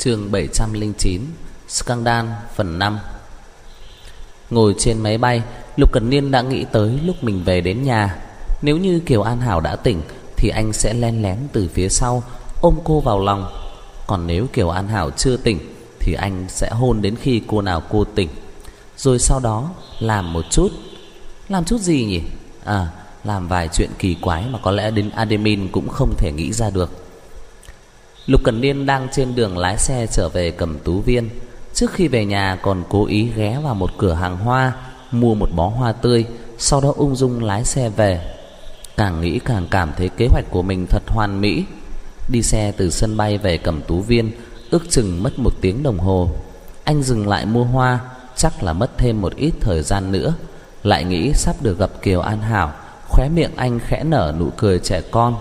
Chương 709 Scandal phần 5. Ngồi trên máy bay, Lục Cẩn Niên đã nghĩ tới lúc mình về đến nhà. Nếu như Kiều An Hảo đã tỉnh thì anh sẽ len lén từ phía sau ôm cô vào lòng. Còn nếu Kiều An Hảo chưa tỉnh thì anh sẽ hôn đến khi cô nào cô tỉnh. Rồi sau đó làm một chút. Làm chút gì nhỉ? Làm vài chuyện kỳ quái mà có lẽ đến admin cũng không thể nghĩ ra được. Lục Cẩn Niên đang trên đường lái xe trở về Cẩm Tú Viên. Trước khi về nhà còn cố ý ghé vào một cửa hàng hoa, mua một bó hoa tươi, sau đó ung dung lái xe về. Càng nghĩ càng cảm thấy kế hoạch của mình thật hoàn mỹ. Đi xe từ sân bay về Cẩm Tú Viên ước chừng mất 1 tiếng đồng hồ. Anh dừng lại mua hoa, chắc là mất thêm một ít thời gian nữa. Lại nghĩ sắp được gặp Kiều An Hảo, khóe miệng anh khẽ nở nụ cười trẻ con.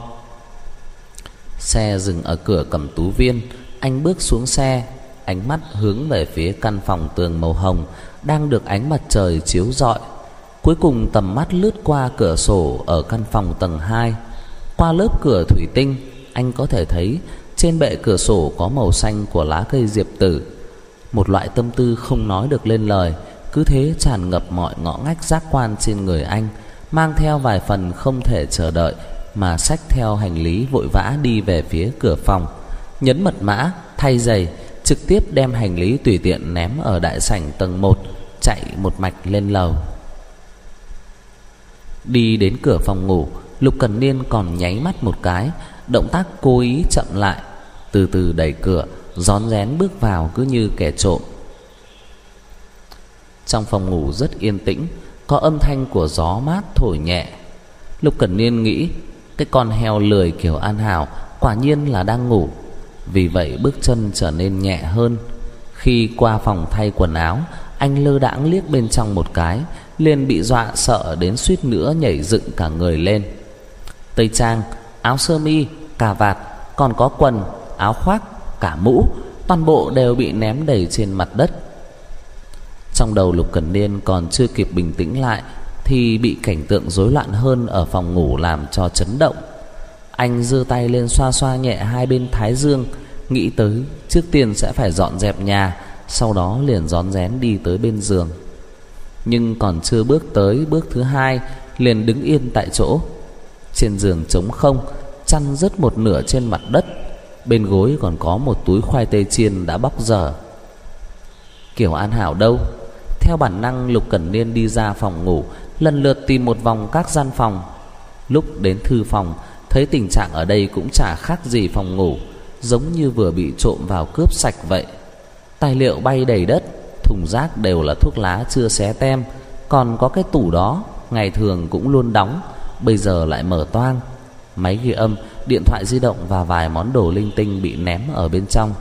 Xe dừng ở cửa Cẩm Tú Viên. Anh bước xuống xe, ánh mắt hướng về phía căn phòng tường màu hồng đang được ánh mặt trời chiếu rọi. Cuối cùng tầm mắt lướt qua cửa sổ ở căn phòng tầng 2. Qua lớp cửa thủy tinh, anh có thể thấy trên bệ cửa sổ có màu xanh của lá cây diệp tử. Một loại tâm tư không nói được lên lời cứ thế tràn ngập mọi ngõ ngách giác quan trên người anh, mang theo vài phần không thể chờ đợi mà xách theo hành lý vội vã đi về phía cửa phòng, nhấn mật mã, thay giày, trực tiếp đem hành lý tùy tiện ném ở đại sảnh tầng 1, chạy một mạch lên lầu. Đi đến cửa phòng ngủ, Lục Cẩn Niên còn nháy mắt một cái, động tác cố ý chậm lại, từ từ đẩy cửa, rón rén bước vào cứ như kẻ trộm. Trong phòng ngủ rất yên tĩnh, có âm thanh của gió mát thổi nhẹ. Lục Cẩn Niên nghĩ cái con heo lười Kiều An Hảo quả nhiên là đang ngủ, vì vậy bước chân trở nên nhẹ hơn. Khi qua phòng thay quần áo, anh lơ đãng liếc bên trong một cái, liền bị dọa sợ đến suýt nữa nhảy dựng cả người lên. Tây trang, áo sơ mi, cà vạt, còn có quần, áo khoác, cả mũ, toàn bộ đều bị ném đầy trên mặt đất. Trong đầu Lục Cẩn Niên còn chưa kịp bình tĩnh lại thì bị cảnh tượng rối loạn hơn ở phòng ngủ làm cho chấn động. Anh giơ tay lên xoa xoa nhẹ hai bên thái dương, nghĩ tới trước tiên sẽ phải dọn dẹp nhà, sau đó liền rón rén đi tới bên giường. Nhưng còn chưa bước tới bước thứ 2 liền đứng yên tại chỗ. Trên giường trống không, chăn rớt một nửa trên mặt đất, bên gối còn có một túi khoai tây chiên đã bóc dở. Kiều An Hảo đâu? Theo bản năng, Lục Cẩn Niên đi ra phòng ngủ, lần lượt tìm một vòng các gian phòng. Lúc đến thư phòng, thấy tình trạng ở đây cũng chả khác gì phòng ngủ, giống như vừa bị trộm vào cướp sạch vậy. Tài liệu bay đầy đất, thùng rác đều là thuốc lá chưa xé tem, còn có cái tủ đó ngày thường cũng luôn đóng, bây giờ lại mở toang. Máy ghi âm, điện thoại di động và vài món đồ linh tinh bị ném ở bên trong.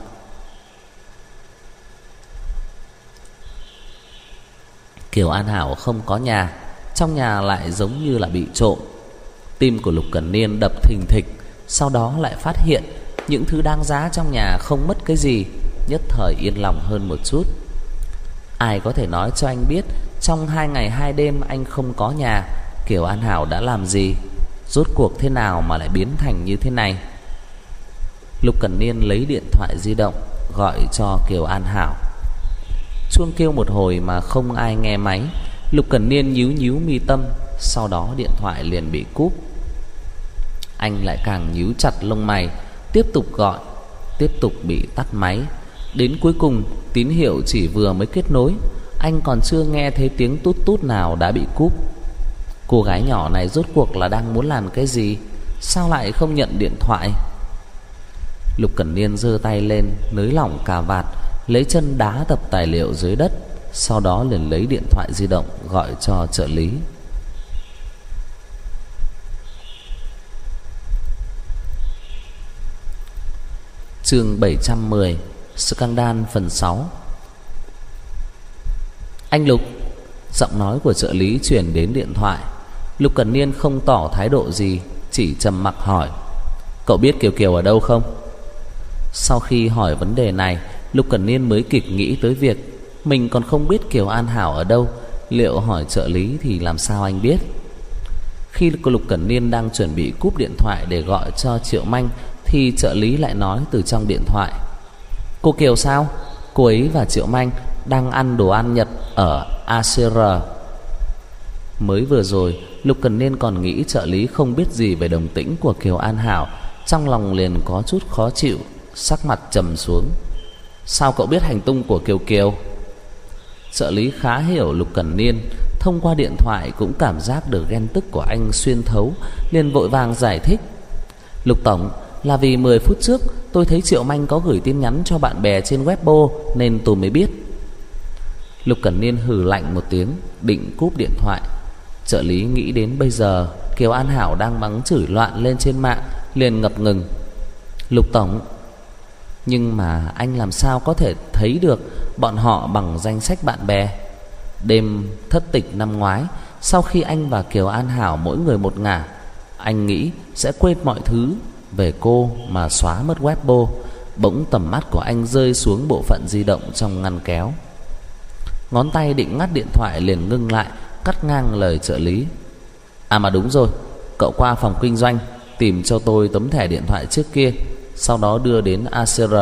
Kiều An Hảo không có nhà, trong nhà lại giống như là bị trộm. Tim của Lục Cẩn Niên đập thình thịch, sau đó lại phát hiện những thứ đáng giá trong nhà không mất cái gì, nhất thời yên lòng hơn một chút. Ai có thể nói cho anh biết trong 2 ngày 2 đêm anh không có nhà, Kiều An Hảo đã làm gì? Rốt cuộc thế nào mà lại biến thành như thế này? Lục Cẩn Niên lấy điện thoại di động gọi cho Kiều An Hảo. Chuông kêu một hồi mà không ai nghe máy. Lục Cẩn Niên nhíu nhíu mi tâm, sau đó điện thoại liền bị cúp. Anh lại càng nhíu chặt lông mày, tiếp tục gọi, tiếp tục bị tắt máy. Đến cuối cùng tín hiệu chỉ vừa mới kết nối, anh còn chưa nghe thấy tiếng tút tút nào đã bị cúp. Cô gái nhỏ này rốt cuộc là đang muốn làm cái gì? Sao lại không nhận điện thoại? Lục Cẩn Niên giơ tay lên nới lỏng cà vạt, lấy chân đá tập tài liệu dưới đất, sau đó liền lấy điện thoại di động gọi cho trợ lý. Chương 710 Scandal phần 6. Anh Lục. Giọng nói của trợ lý truyền đến điện thoại. Lục Cẩn Niên không tỏ thái độ gì, chỉ trầm mặc hỏi: Cậu biết Kiều Kiều ở đâu không? Sau khi hỏi vấn đề này, Lục Cẩn Niên mới kịp nghĩ tới việc mình còn không biết Kiều An Hảo ở đâu, liệu hỏi trợ lý thì làm sao anh biết? Khi Lục Cẩn Niên đang chuẩn bị cúp điện thoại để gọi cho Triệu Manh thì trợ lý lại nói từ trong điện thoại: Cô Kiều sao? Cô ấy và Triệu Manh đang ăn đồ ăn Nhật ở ACR. Mới vừa rồi Lục Cần Niên còn nghĩ trợ lý không biết gì về đồng tĩnh của Kiều An Hảo, trong lòng liền có chút khó chịu, sắc mặt trầm xuống. Sao cậu biết hành tung của Kiều Kiều? Trợ lý khá hiểu Lục Cần Niên, thông qua điện thoại cũng cảm giác được ghen tức của anh xuyên thấu, liền vội vàng giải thích. Lục tổng, là vì 10 phút trước tôi thấy Triệu Manh có gửi tin nhắn cho bạn bè trên Weibo nên tôi mới biết. Lục Cần Niên hừ lạnh một tiếng, định cúp điện thoại. Trợ lý nghĩ đến bây giờ Kiều An Hảo đang mắng chửi loạn lên trên mạng, liền ngập ngừng. Lục tổng, nhưng mà anh làm sao có thể thấy được bọn họ bằng danh sách bạn bè? Đêm thất tịch năm ngoái, sau khi anh và Kiều An Hảo mỗi người một ngả, anh nghĩ sẽ quên mọi thứ về cô mà xóa mất Weibo. Bỗng tầm mắt của anh rơi xuống bộ phận di động trong ngăn kéo. Ngón tay định ngắt điện thoại liền ngưng lại, cắt ngang lời trợ lý. À mà đúng rồi, cậu qua phòng kinh doanh tìm cho tôi tấm thẻ điện thoại trước kia, sau đó đưa đến ACR.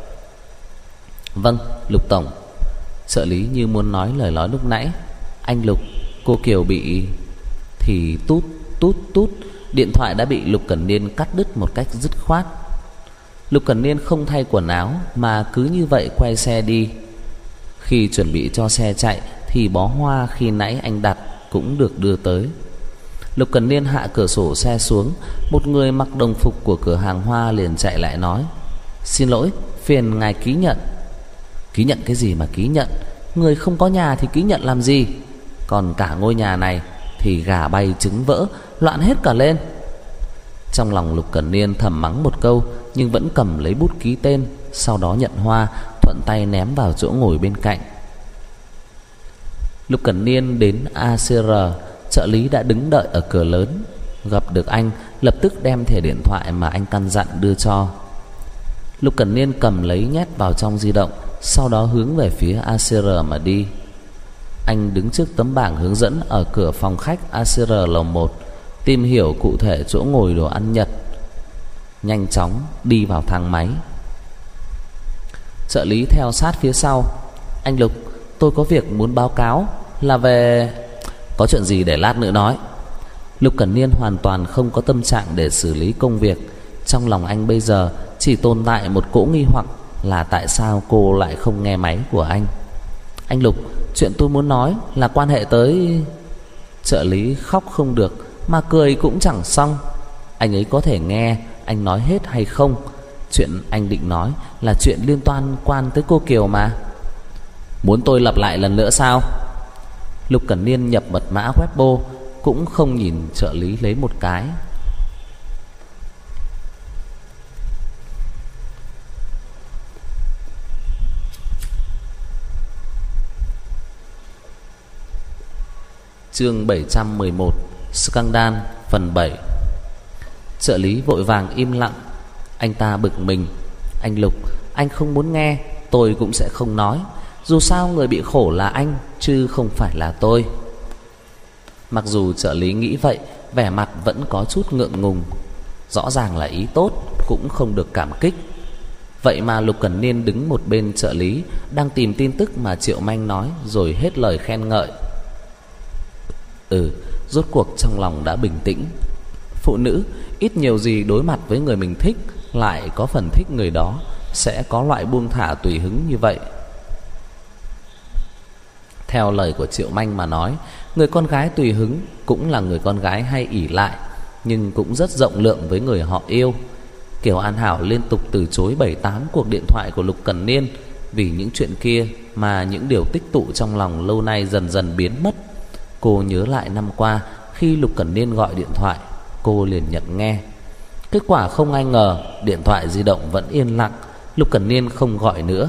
Vâng, Lục tổng. Trợ lý như muốn nói lời nói lúc nãy. Anh Lục, cô Kiều bị... Thì tút tút tút, điện thoại đã bị Lục Cần Niên cắt đứt một cách dứt khoát. Lục Cần Niên không thay quần áo mà cứ như vậy quay xe đi. Khi chuẩn bị cho xe chạy thì bó hoa khi nãy anh đặt cũng được đưa tới. Lục Cần Niên hạ cửa sổ xe xuống, một người mặc đồng phục của cửa hàng hoa liền chạy lại nói: Xin lỗi, phiền ngài ký nhận. Ký nhận cái gì mà ký nhận? Người không có nhà thì ký nhận làm gì? Còn cả ngôi nhà này thì gà bay trứng vỡ, loạn hết cả lên. Trong lòng Lục Cần Niên thầm mắng một câu, nhưng vẫn cầm lấy bút ký tên, sau đó nhận hoa, thuận tay ném vào chỗ ngồi bên cạnh. Lục Cần Niên đến ACR, trợ lý đã đứng đợi ở cửa lớn. Gặp được anh, lập tức đem thẻ điện thoại mà anh căn dặn đưa cho. Lục Cần Niên cầm lấy nhét vào trong di động, sau đó hướng về phía ACR mà đi. Anh đứng trước tấm bảng hướng dẫn ở cửa phòng khách ACR lầu 1, tìm hiểu cụ thể chỗ ngồi đồ ăn Nhật, nhanh chóng đi vào thang máy. Trợ lý theo sát phía sau. Anh Lục, tôi có việc muốn báo cáo, là về... Có chuyện gì để lát nữa nói. Lục Cần Niên hoàn toàn không có tâm trạng để xử lý công việc. Trong lòng anh bây giờ chỉ tồn tại một cỗ nghi hoặc là tại sao cô lại không nghe máy của anh. Anh Lục, chuyện tôi muốn nói là quan hệ tới... Trợ lý khóc không được mà cười cũng chẳng xong. Anh ấy có thể nghe anh nói hết hay không? Chuyện anh định nói là chuyện liên quan tới cô Kiều mà. Muốn tôi lặp lại lần nữa sao? Lục Cần Niên nhập mật mã Weibo, cũng không nhìn trợ lý lấy một cái. Chương 711, Scandal phần 7. Trợ lý vội vàng im lặng. Anh ta bực mình. Anh Lục, anh không muốn nghe, tôi cũng sẽ không nói. Dù sao người bị khổ là anh, chứ không phải là tôi. Mặc dù trợ lý nghĩ vậy, vẻ mặt vẫn có chút ngượng ngùng. Rõ ràng là ý tốt, cũng không được cảm kích. Vậy mà Lục Cần Niên đứng một bên trợ lý, đang tìm tin tức mà Triệu Manh nói, rồi hết lời khen ngợi. Rốt cuộc trong lòng đã bình tĩnh. Phụ nữ ít nhiều gì đối mặt với người mình thích, lại có phần thích người đó, sẽ có loại buông thả tùy hứng như vậy. Theo lời của Triệu Manh mà nói, người con gái tùy hứng cũng là người con gái hay ỷ lại, nhưng cũng rất rộng lượng với người họ yêu. Kiều An Hảo liên tục từ chối 7-8 cuộc điện thoại của Lục Cần Niên. Vì những chuyện kia mà những điều tích tụ trong lòng lâu nay dần dần biến mất. Cô nhớ lại năm qua, khi Lục Cần Niên gọi điện thoại, cô liền nhận nghe. Kết quả không ai ngờ, điện thoại di động vẫn yên lặng. Lục Cần Niên không gọi nữa.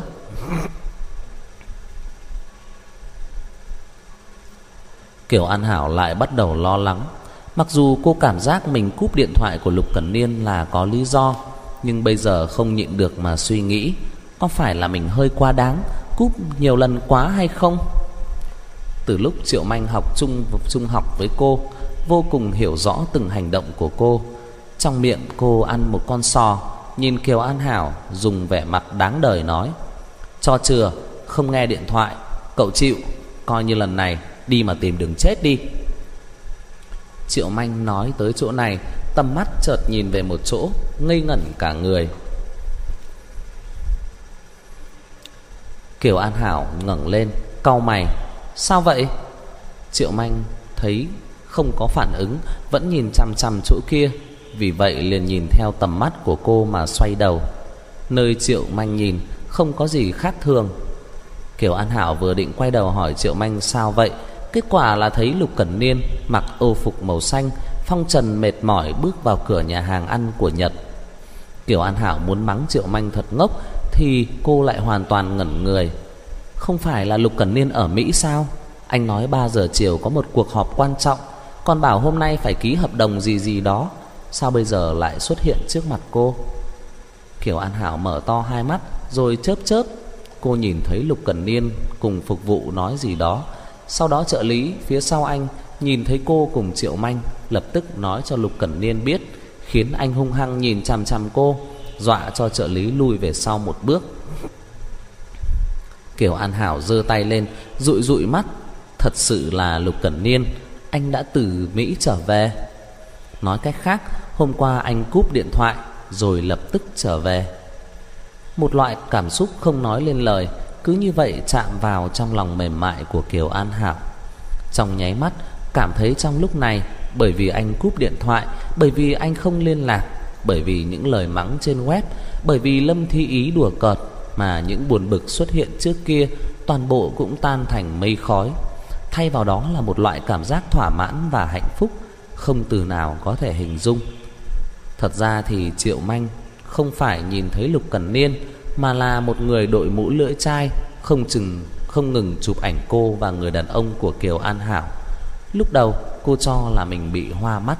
Kiều An Hảo lại bắt đầu lo lắng. Mặc dù cô cảm giác mình cúp điện thoại của Lục Cần Niên là có lý do, nhưng bây giờ không nhịn được mà suy nghĩ, có phải là mình hơi quá đáng, cúp nhiều lần quá hay không? Từ lúc Triệu Manh học trung học với cô, vô cùng hiểu rõ từng hành động của cô. Trong miệng cô ăn một con sò, nhìn Kiều An Hảo, dùng vẻ mặt đáng đời nói: cho chừa, không nghe điện thoại, cậu chịu, coi như lần này đi mà tìm đường chết đi. Triệu Manh nói tới chỗ này, tầm mắt chợt nhìn về một chỗ, ngây ngẩn cả người. Kiều An Hảo ngẩng lên, cau mày: sao vậy? Triệu Manh thấy không có phản ứng, vẫn nhìn chằm chằm chỗ kia, vì vậy liền nhìn theo tầm mắt của cô mà xoay đầu. Nơi Triệu Manh nhìn không có gì khác thường. Kiều An Hảo vừa định quay đầu hỏi Triệu Manh sao vậy, kết quả là thấy Lục Cẩn Niên mặc âu phục màu xanh, phong trần mệt mỏi bước vào cửa nhà hàng ăn của Nhật. Kiều An Hảo muốn mắng Triệu Manh thật ngốc, thì cô lại hoàn toàn ngẩn người. Không phải là Lục Cẩn Niên ở Mỹ sao? Anh nói 3 giờ chiều có một cuộc họp quan trọng, còn bảo hôm nay phải ký hợp đồng gì gì đó, sao bây giờ lại xuất hiện trước mặt cô? Kiều An Hảo mở to hai mắt rồi chớp chớp. Cô nhìn thấy Lục Cẩn Niên cùng phục vụ nói gì đó. Sau đó trợ lý phía sau anh nhìn thấy cô cùng Triệu Manh, lập tức nói cho Lục Cẩn Niên biết, khiến anh hung hăng nhìn chằm chằm cô, dọa cho trợ lý lùi về sau một bước. Kiều An Hảo giơ tay lên, dụi dụi mắt. Thật sự là Lục Cẩn Niên, anh đã từ Mỹ trở về. Nói cách khác, hôm qua anh cúp điện thoại rồi lập tức trở về. Một loại cảm xúc không nói lên lời cứ như vậy chạm vào trong lòng mềm mại của Kiều An Hảo. Trong nháy mắt cảm thấy trong lúc này, bởi vì anh cúp điện thoại, bởi vì anh không liên lạc, bởi vì những lời mắng trên web, bởi vì Lâm Thi Ý đùa cợt, mà những buồn bực xuất hiện trước kia toàn bộ cũng tan thành mây khói. Thay vào đó là một loại cảm giác thỏa mãn và hạnh phúc không từ nào có thể hình dung. Thật ra thì Triệu Manh không phải nhìn thấy Lục Cẩn Niên, mà là một người đội mũ lưỡi chai không ngừng chụp ảnh cô và người đàn ông của Kiều An Hảo. Lúc đầu cô cho là mình bị hoa mắt.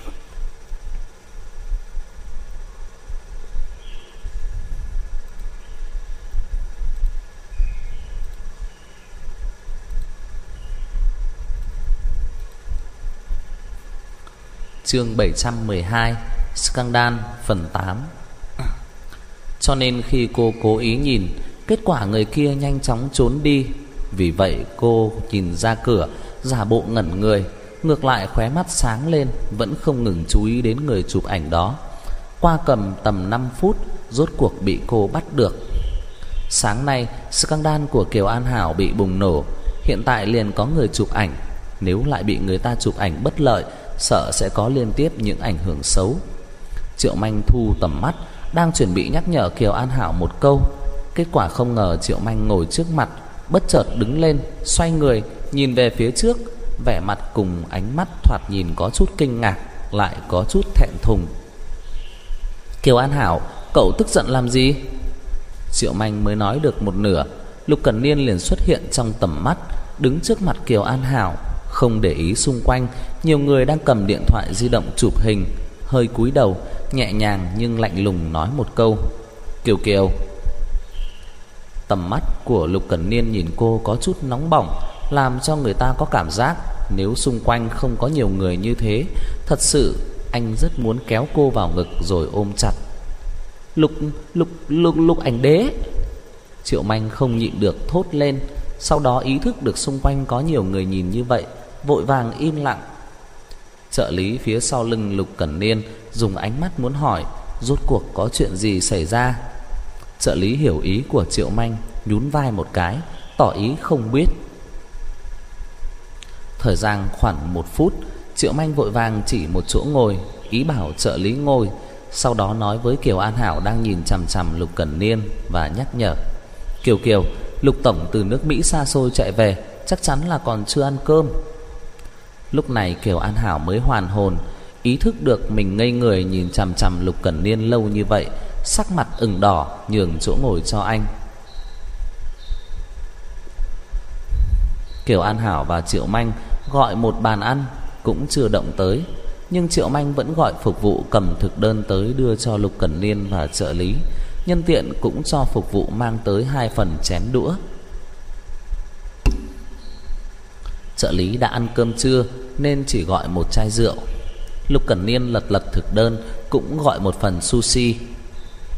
Chương 712 Scandal phần 8. Cho nên khi cô cố ý nhìn, kết quả người kia nhanh chóng trốn đi. Vì vậy cô nhìn ra cửa, giả bộ ngẩn người, ngược lại khóe mắt sáng lên, vẫn không ngừng chú ý đến người chụp ảnh đó. Qua cầm tầm 5 phút, rốt cuộc bị cô bắt được. Sáng nay, scandal của Kiều An Hảo bị bùng nổ, hiện tại liền có người chụp ảnh. Nếu lại bị người ta chụp ảnh bất lợi, sợ sẽ có liên tiếp những ảnh hưởng xấu. Triệu Manh thu tầm mắt, đang chuẩn bị nhắc nhở Kiều An Hảo một câu, kết quả không ngờ Triệu Manh ngồi trước mặt, bất chợt đứng lên, xoay người, nhìn về phía trước, vẻ mặt cùng ánh mắt thoạt nhìn có chút kinh ngạc, lại có chút thẹn thùng. Kiều An Hảo, cậu tức giận làm gì? Triệu Manh mới nói được một nửa, Lục Cẩn Niên liền xuất hiện trong tầm mắt, đứng trước mặt Kiều An Hảo, không để ý xung quanh nhiều người đang cầm điện thoại di động chụp hình, hơi cúi đầu, nhẹ nhàng nhưng lạnh lùng nói một câu: Kiều Kiều. Tầm mắt của Lục Cẩn Niên nhìn cô có chút nóng bỏng, làm cho người ta có cảm giác nếu xung quanh không có nhiều người như thế, thật sự anh rất muốn kéo cô vào ngực rồi ôm chặt. Lục ảnh đế. Triệu Manh không nhịn được thốt lên, sau đó ý thức được xung quanh có nhiều người nhìn như vậy, vội vàng im lặng. Trợ lý phía sau lưng Lục Cẩn Niên dùng ánh mắt muốn hỏi rốt cuộc có chuyện gì xảy ra. Trợ lý hiểu ý của Triệu Manh, nhún vai một cái, tỏ ý không biết. Thời gian khoảng 1 phút, Triệu Manh vội vàng chỉ một chỗ ngồi, ý bảo trợ lý ngồi. Sau đó nói với Kiều An Hảo đang nhìn chằm chằm Lục Cẩn Niên và nhắc nhở: Kiều Kiều, Lục tổng từ nước Mỹ xa xôi chạy về, chắc chắn là còn chưa ăn cơm. Lúc này Kiều An Hảo mới hoàn hồn, ý thức được mình ngây người nhìn chằm chằm Lục Cẩn Niên lâu như vậy, sắc mặt ửng đỏ nhường chỗ ngồi cho anh. Kiều An Hảo và Triệu Manh gọi một bàn ăn cũng chưa động tới, nhưng Triệu Manh vẫn gọi phục vụ cầm thực đơn tới đưa cho Lục Cẩn Niên và trợ lý, nhân tiện cũng cho phục vụ mang tới 2 phần chén đũa. Trợ lý đã ăn cơm trưa nên chỉ gọi một chai rượu. Lục Cẩn Niên lật thực đơn cũng gọi một phần sushi.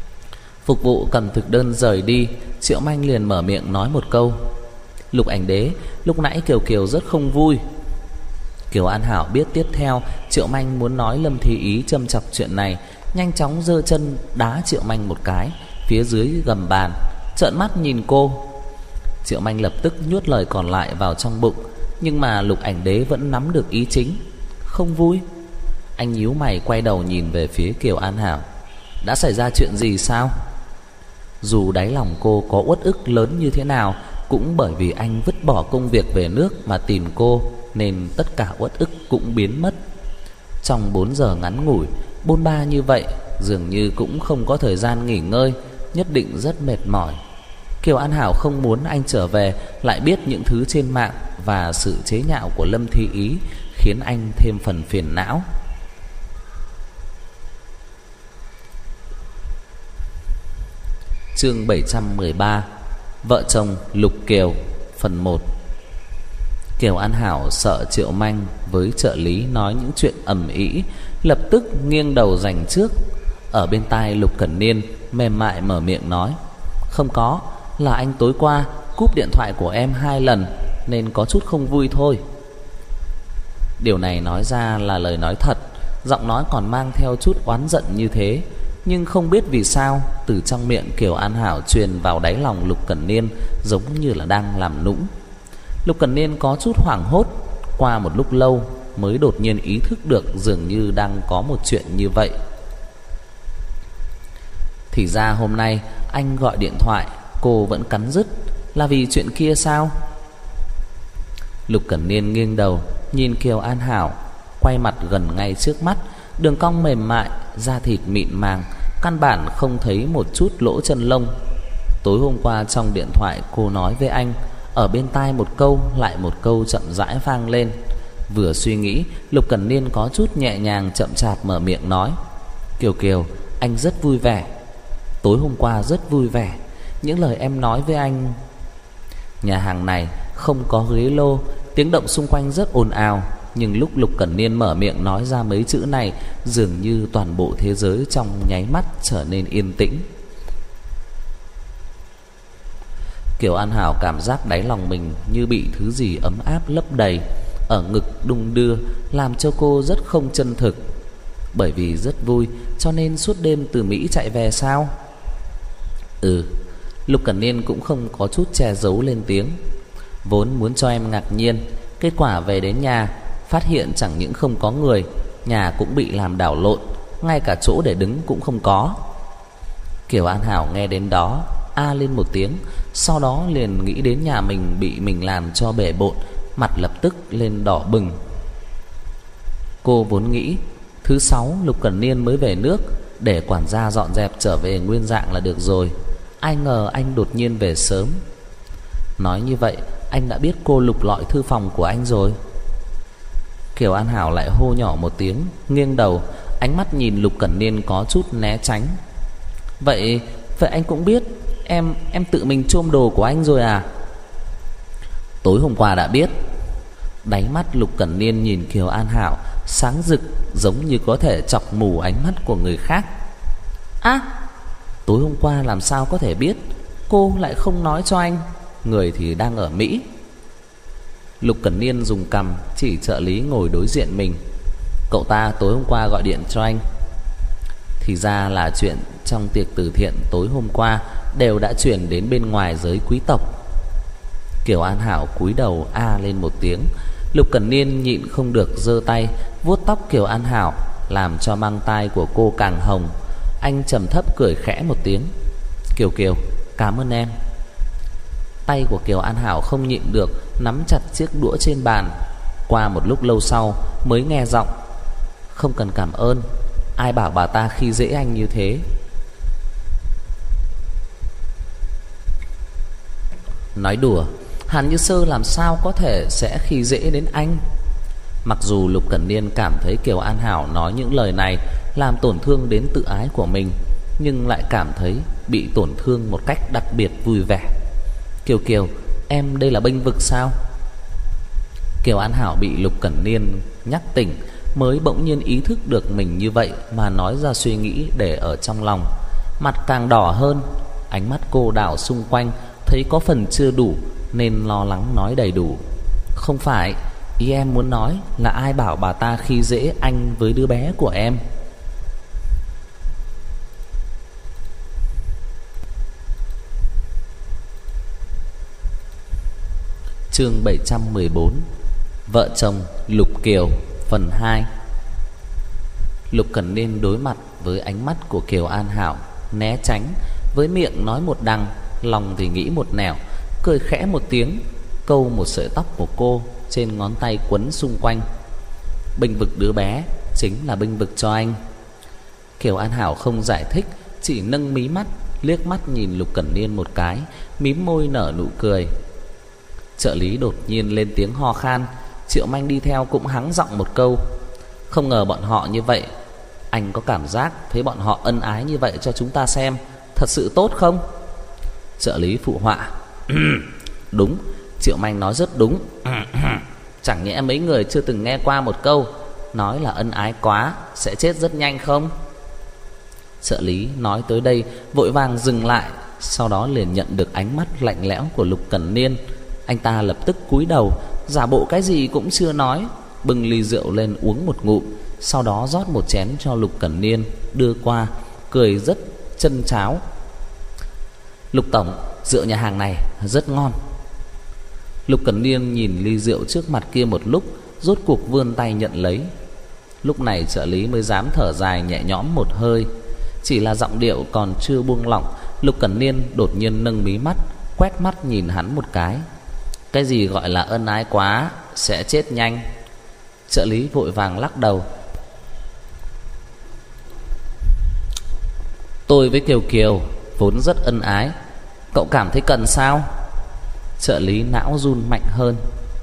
Phục vụ cầm thực đơn rời đi, Triệu Manh liền mở miệng nói một câu: Lục Ảnh Đế, lúc nãy Kiều Kiều rất không vui. Kiều An Hảo biết tiếp theo Triệu Manh muốn nói Lâm Thi Ý châm chọc chuyện này, nhanh chóng giơ chân đá Triệu Manh một cái phía dưới gầm bàn, trợn mắt nhìn cô. Triệu Manh lập tức nuốt lời còn lại vào trong bụng, nhưng mà Lục Ảnh Đế vẫn nắm được ý chính. Không vui. Anh nhíu mày quay đầu nhìn về phía Kiều An Hảo. Đã xảy ra chuyện gì sao? Dù đáy lòng cô có uất ức lớn như thế nào, cũng bởi vì anh vứt bỏ công việc về nước mà tìm cô, nên tất cả uất ức cũng biến mất. Trong 4 giờ ngắn ngủi bôn ba như vậy, dường như cũng không có thời gian nghỉ ngơi, nhất định rất mệt mỏi. Kiều An Hảo không muốn anh trở về lại biết những thứ trên mạng và sự chế nhạo của Lâm Thi Ý, khiến anh thêm phần phiền não. Chương 713: Vợ chồng Lục Kiều, phần 1. Kiều An Hảo sợ Triệu Manh với trợ lý nói những chuyện ầm ĩ, lập tức nghiêng đầu giành trước. Ở bên tai Lục Cẩn Niên mềm mại mở miệng nói: Không có, là anh tối qua cúp điện thoại của em 2 lần nên có chút không vui thôi. Điều này nói ra là lời nói thật, giọng nói còn mang theo chút oán giận như thế. Nhưng không biết vì sao, từ trong miệng Kiều An Hảo truyền vào đáy lòng Lục Cẩn Niên giống như là đang làm nũng. Lục Cẩn Niên có chút hoảng hốt, qua một lúc lâu mới đột nhiên ý thức được dường như đang có một chuyện như vậy. Thì ra hôm nay anh gọi điện thoại, cô vẫn cắn rứt, là vì chuyện kia sao? Lục Cẩn Niên nghiêng đầu nhìn Kiều An Hảo, quay mặt gần ngay trước mắt, đường cong mềm mại, da thịt mịn màng, căn bản không thấy một chút lỗ chân lông. Tối hôm qua trong điện thoại cô nói với anh, ở bên tai một câu lại một câu chậm rãi vang lên. Vừa suy nghĩ, Lục Cẩn Niên có chút nhẹ nhàng chậm chạp mở miệng nói: Kiều Kiều, anh rất vui vẻ. Tối hôm qua rất vui vẻ. Những lời em nói với anh. Nhà hàng này không có ghế lô, tiếng động xung quanh rất ồn ào, nhưng lúc Lục Cẩn Niên mở miệng nói ra mấy chữ này, dường như toàn bộ thế giới trong nháy mắt trở nên yên tĩnh. Kiều An Hảo cảm giác đáy lòng mình như bị thứ gì ấm áp lấp đầy, ở ngực đung đưa, làm cho cô rất không chân thực. Bởi vì rất vui cho nên suốt đêm từ Mỹ chạy về sao? Lục Cẩn Niên cũng không có chút che giấu lên tiếng. Vốn muốn cho em ngạc nhiên, kết quả về đến nhà phát hiện chẳng những không có người, nhà cũng bị làm đảo lộn, ngay cả chỗ để đứng cũng không có. Kiều An Hảo nghe đến đó a lên một tiếng, sau đó liền nghĩ đến nhà mình bị mình làm cho bể bộn, mặt lập tức lên đỏ bừng. Cô vốn nghĩ thứ 6 Lục Cẩn Niên mới về nước, để quản gia dọn dẹp trở về nguyên dạng là được rồi. Ai ngờ anh đột nhiên về sớm. Nói như vậy anh đã biết cô lục lọi thư phòng của anh rồi. Kiều An Hảo lại hô nhỏ một tiếng, nghiêng đầu, ánh mắt nhìn Lục Cẩn Niên có chút né tránh. Vậy anh cũng biết em tự mình chôm đồ của anh rồi à? Tối hôm qua đã biết. Đáy mắt Lục Cẩn Niên nhìn Kiều An Hảo sáng rực, giống như có thể chọc mù ánh mắt của người khác. Tối hôm qua làm sao có thể biết? Cô lại không nói cho anh, người thì đang ở Mỹ. Lục Cẩn Niên dùng cằm chỉ trợ lý ngồi đối diện mình. Cậu ta tối hôm qua gọi điện cho anh. Thì ra là chuyện trong tiệc từ thiện tối hôm qua đều đã truyền đến bên ngoài giới quý tộc. Kiều An Hảo cúi đầu a lên một tiếng. Lục Cẩn Niên nhịn không được giơ tay vuốt tóc Kiều An Hảo, làm cho mang tai của cô càng hồng. Anh trầm thấp cười khẽ một tiếng. Kiều Kiều, cảm ơn em. Tay của Kiều An Hảo không nhịn được nắm chặt chiếc đũa trên bàn. Qua một lúc lâu sau mới nghe giọng: Không cần cảm ơn, ai bảo bà ta khi dễ anh như thế. Nói đùa, Hàn Như Sơ làm sao có thể sẽ khi dễ đến anh? Mặc dù Lục Cẩn Niên cảm thấy Kiều An Hảo nói những lời này làm tổn thương đến tự ái của mình, nhưng lại cảm thấy bị tổn thương một cách đặc biệt vui vẻ. Kiều Kiều, em đây là bênh vực sao? Kiều An Hảo bị Lục Cẩn Niên nhắc tỉnh, mới bỗng nhiên ý thức được mình như vậy mà nói ra suy nghĩ để ở trong lòng. mặt càng đỏ hơn. Ánh mắt cô đảo xung quanh, thấy có phần chưa đủ nên lo lắng nói đầy đủ. Không phải, ý em muốn nói là ai bảo bà ta khi dễ anh với đứa bé của em. Chương 714. Vợ chồng Lục Kiều phần 2. Lục Cẩn Niên đối mặt với ánh mắt của Kiều An Hảo, né tránh, với miệng nói một đằng, lòng thì nghĩ một nẻo, cười khẽ một tiếng, câu một sợi tóc của cô trên ngón tay quấn xung quanh. Bênh vực đứa bé chính là bênh vực cho anh. Kiều An Hảo không giải thích, chỉ nâng mí mắt, liếc mắt nhìn Lục Cẩn Niên một cái, mím môi nở nụ cười. Trợ lý đột nhiên lên tiếng ho khan, Triệu Manh đi theo cũng hắng giọng một câu. Không ngờ bọn họ như vậy. Anh có cảm giác thấy bọn họ ân ái như vậy cho chúng ta xem, thật sự tốt không? Trợ lý phụ họa. Đúng, Triệu Manh nói rất đúng. Chẳng nhẽ mấy người chưa từng nghe qua một câu nói là ân ái quá sẽ chết rất nhanh không? Trợ lý nói tới đây vội vàng dừng lại, sau đó liền nhận được ánh mắt lạnh lẽo của Lục Cẩn Niên. Anh ta lập tức cúi đầu, giả bộ cái gì cũng chưa nói, bưng ly rượu lên uống một ngụm, sau đó rót một chén cho Lục Cẩn Niên, đưa qua, cười rất chân cháo. Lục tổng, rượu nhà hàng này rất ngon. Lục Cẩn Niên nhìn ly rượu trước mặt kia một lúc, rốt cuộc vươn tay nhận lấy. Lúc này trợ lý mới dám thở dài nhẹ nhõm một hơi. Chỉ là giọng điệu còn chưa buông lỏng, Lục Cẩn Niên đột nhiên nâng mí mắt, quét mắt nhìn hắn một cái. Cái gì gọi là ân ái quá sẽ chết nhanh? Trợ lý vội vàng lắc đầu. Tôi với Kiều Kiều vốn rất ân ái, cậu cảm thấy cần sao? Trợ lý não run mạnh hơn.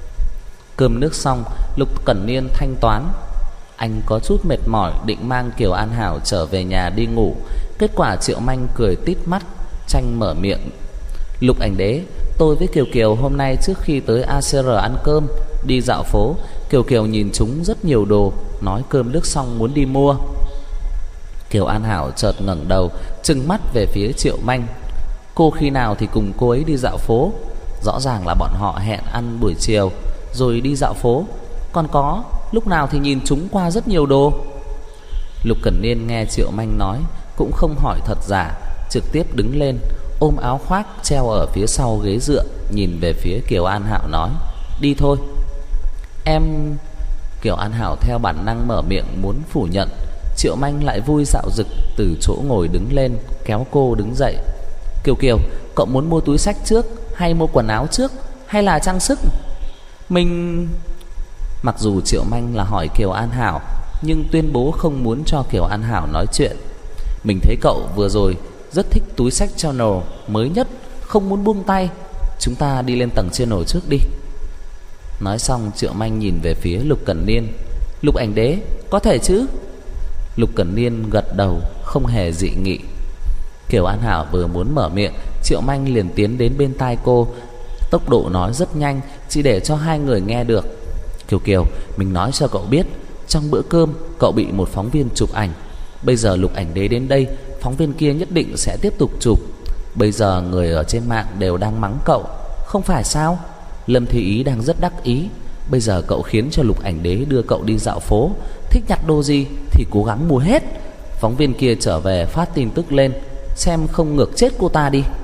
Cơm nước xong, Lục Cẩn Niên thanh toán. Anh có chút mệt mỏi, định mang Kiều An Hảo trở về nhà đi ngủ. Kết quả Triệu Manh cười tít mắt, tranh mở miệng. Lục ảnh đế, tôi với Kiều Kiều hôm nay trước khi tới ACR ăn cơm, đi dạo phố, Kiều Kiều nhìn chúng rất nhiều đồ, nói cơm nước xong muốn đi mua. Kiều An Hảo chợt ngẩng đầu, trừng mắt về phía Triệu Manh. Cô khi nào thì cùng cô ấy đi dạo phố? Rõ ràng là bọn họ hẹn ăn buổi chiều rồi đi dạo phố. Còn có, lúc nào thì nhìn chúng qua rất nhiều đồ. Lục Cẩn Niên nghe Triệu Manh nói cũng không hỏi thật giả, trực tiếp đứng lên, ôm áo khoác treo ở phía sau ghế dựa, nhìn về phía Kiều An Hảo nói. Đi thôi. Em... Kiều An Hảo theo bản năng mở miệng muốn phủ nhận. Triệu Manh lại vui dạo dực từ chỗ ngồi đứng lên, kéo cô đứng dậy. Kiều Kiều, cậu muốn mua túi xách trước hay mua quần áo trước hay là trang sức? Mình... Mặc dù Triệu Manh là hỏi Kiều An Hảo, nhưng tuyên bố không muốn cho Kiều An Hảo nói chuyện. Mình thấy cậu vừa rồi rất thích túi xách Chanel mới nhất, không muốn buông tay. Chúng ta đi lên tầng Chanel trước đi. Nói xong Triệu Manh nhìn về phía Lục Cẩn Niên. Lục ảnh đế, có thể chứ? Lục Cẩn Niên gật đầu, không hề dị nghị. Kiều An Hảo vừa muốn mở miệng, Triệu Manh liền tiến đến bên tai cô, tốc độ nói rất nhanh, chỉ để cho hai người nghe được. Kiều Kiều, mình nói cho cậu biết, trong bữa cơm cậu bị một phóng viên chụp ảnh. Bây giờ Lục ảnh đế đến đây, phóng viên kia nhất định sẽ tiếp tục chụp. Bây giờ người ở trên mạng đều đang mắng cậu, không phải sao? Lâm Thị Ý đang rất đắc ý. Bây giờ cậu khiến cho Lục ảnh đế đưa cậu đi dạo phố, thích nhặt đồ gì thì cố gắng mua hết. Phóng viên kia trở về phát tin tức lên, xem không ngược chết cô ta đi.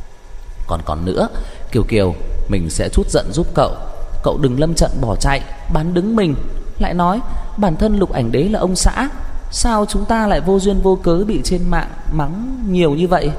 Còn nữa, Kiều Kiều, mình sẽ trút giận giúp cậu. Cậu đừng lâm trận bỏ chạy, bán đứng mình. Lại nói bản thân Lục ảnh đế là ông xã, sao chúng ta lại vô duyên vô cớ bị trên mạng mắng nhiều như vậy?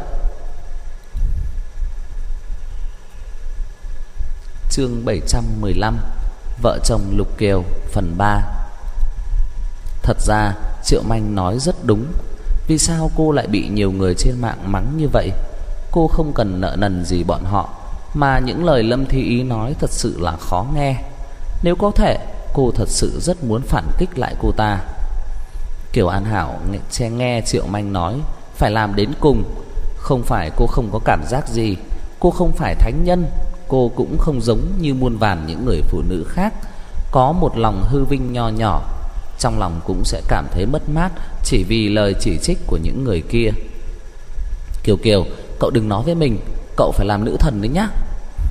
Chương 715. Vợ chồng Lục Kiều phần 3. Thật ra Triệu Manh nói rất đúng. Vì sao cô lại bị nhiều người trên mạng mắng như vậy? Cô không cần nợ nần gì bọn họ, mà những lời Lâm Thị Ý nói thật sự là khó nghe. Nếu có thể, cô thật sự rất muốn phản kích lại cô ta. Kiều An Hảo nghe Triệu Manh nói phải làm đến cùng. Không phải cô không có cảm giác gì, cô không phải thánh nhân, cô cũng không giống như muôn vàn những người phụ nữ khác, có một lòng hư vinh nho nhỏ. Trong lòng cũng sẽ cảm thấy mất mát chỉ vì lời chỉ trích của những người kia. Kiều Kiều, cậu đừng nói với mình cậu phải làm nữ thần đấy nhá.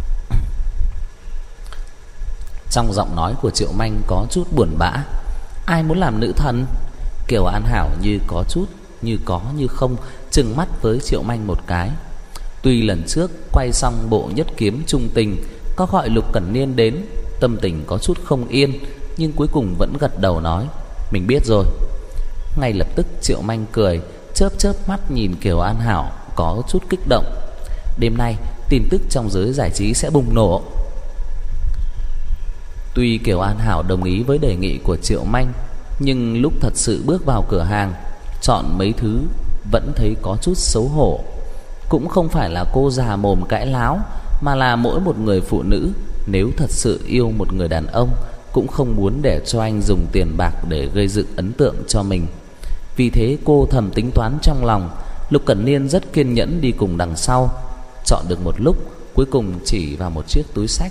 Trong giọng nói của Triệu Manh có chút buồn bã. Ai muốn làm nữ thần? Kiều An Hảo như có chút, như có như không, trừng mắt với Triệu Manh một cái. Tuy lần trước quay xong bộ nhất kiếm trung tình, có gọi Lục Cẩn Niên đến, tâm tình có chút không yên, nhưng cuối cùng vẫn gật đầu nói mình biết rồi. Ngay lập tức Triệu Manh cười, chớp chớp mắt nhìn Kiều An Hảo có chút kích động. Đêm nay tin tức trong giới giải trí sẽ bùng nổ. Tuy Kiều An Hảo đồng ý với đề nghị của Triệu Manh, nhưng lúc thật sự bước vào cửa hàng chọn mấy thứ vẫn thấy có chút xấu hổ. Cũng không phải là cô già mồm cãi láo, mà là mỗi một người phụ nữ nếu thật sự yêu một người đàn ông cũng không muốn để cho anh dùng tiền bạc để gây dựng ấn tượng cho mình. Vì thế cô thầm tính toán trong lòng. Lục Cẩn Niên rất kiên nhẫn đi cùng đằng sau, chọn được một lúc, cuối cùng chỉ vào một chiếc túi xách.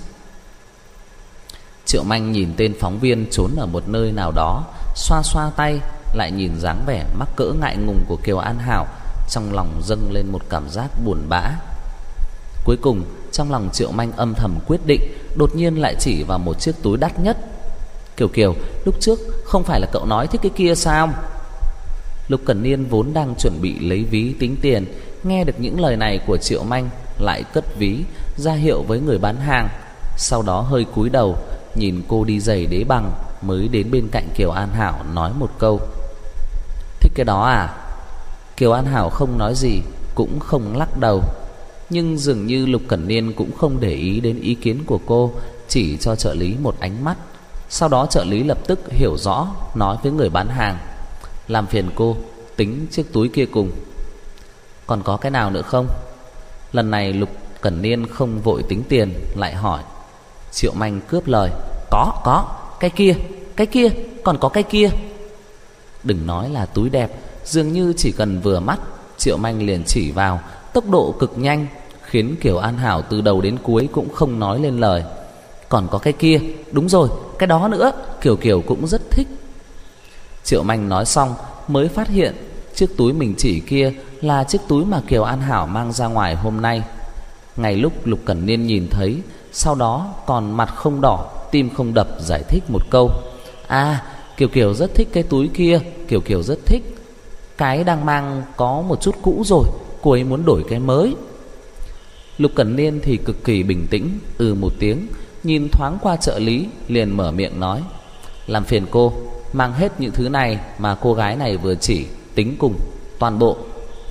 Triệu Manh nhìn tên phóng viên trốn ở một nơi nào đó, xoa xoa tay, lại nhìn dáng vẻ mắc cỡ ngại ngùng của Kiều An Hảo, trong lòng dâng lên một cảm giác buồn bã. Cuối cùng trong lòng Triệu Manh âm thầm quyết định, đột nhiên lại chỉ vào một chiếc túi đắt nhất. Kiều Kiều, lúc trước không phải là cậu nói thích cái kia sao? Lục Cẩn Niên vốn đang chuẩn bị lấy ví tính tiền, nghe được những lời này của Triệu Manh, lại cất ví ra hiệu với người bán hàng, sau đó hơi cúi đầu nhìn cô đi giày đế bằng, mới đến bên cạnh Kiều An Hảo nói một câu: thích cái đó à? Kiều An Hảo không nói gì, cũng không lắc đầu, nhưng dường như Lục Cẩn Niên cũng không để ý đến ý kiến của cô, chỉ cho trợ lý một ánh mắt. Sau đó trợ lý lập tức hiểu rõ, nói với người bán hàng: làm phiền cô tính chiếc túi kia cùng. Còn có cái nào nữa không? Lần này Lục Cẩn Niên không vội tính tiền, lại hỏi. Triệu Manh cướp lời: có, cái kia, còn có cái kia. Đừng nói là túi đẹp, dường như chỉ cần vừa mắt, Triệu Manh liền chỉ vào, tốc độ cực nhanh, khiến Kiều An Hảo từ đầu đến cuối cũng không nói lên lời. Còn có cái kia, đúng rồi, cái đó nữa, Kiều Kiều cũng rất thích. Triệu Manh nói xong mới phát hiện chiếc túi mình chỉ kia là chiếc túi mà Kiều An Hảo mang ra ngoài hôm nay. Ngay lúc Lục Cẩn Niên nhìn thấy, sau đó còn mặt không đỏ, tim không đập giải thích một câu: à, Kiều Kiều rất thích cái túi kia, Kiều Kiều rất thích. Cái đang mang có một chút cũ rồi, cô ấy muốn đổi cái mới. Lục Cẩn Niên thì cực kỳ bình tĩnh, một tiếng, nhìn thoáng qua trợ lý, liền mở miệng nói: làm phiền cô mang hết những thứ này mà cô gái này vừa chỉ, tính cùng toàn bộ.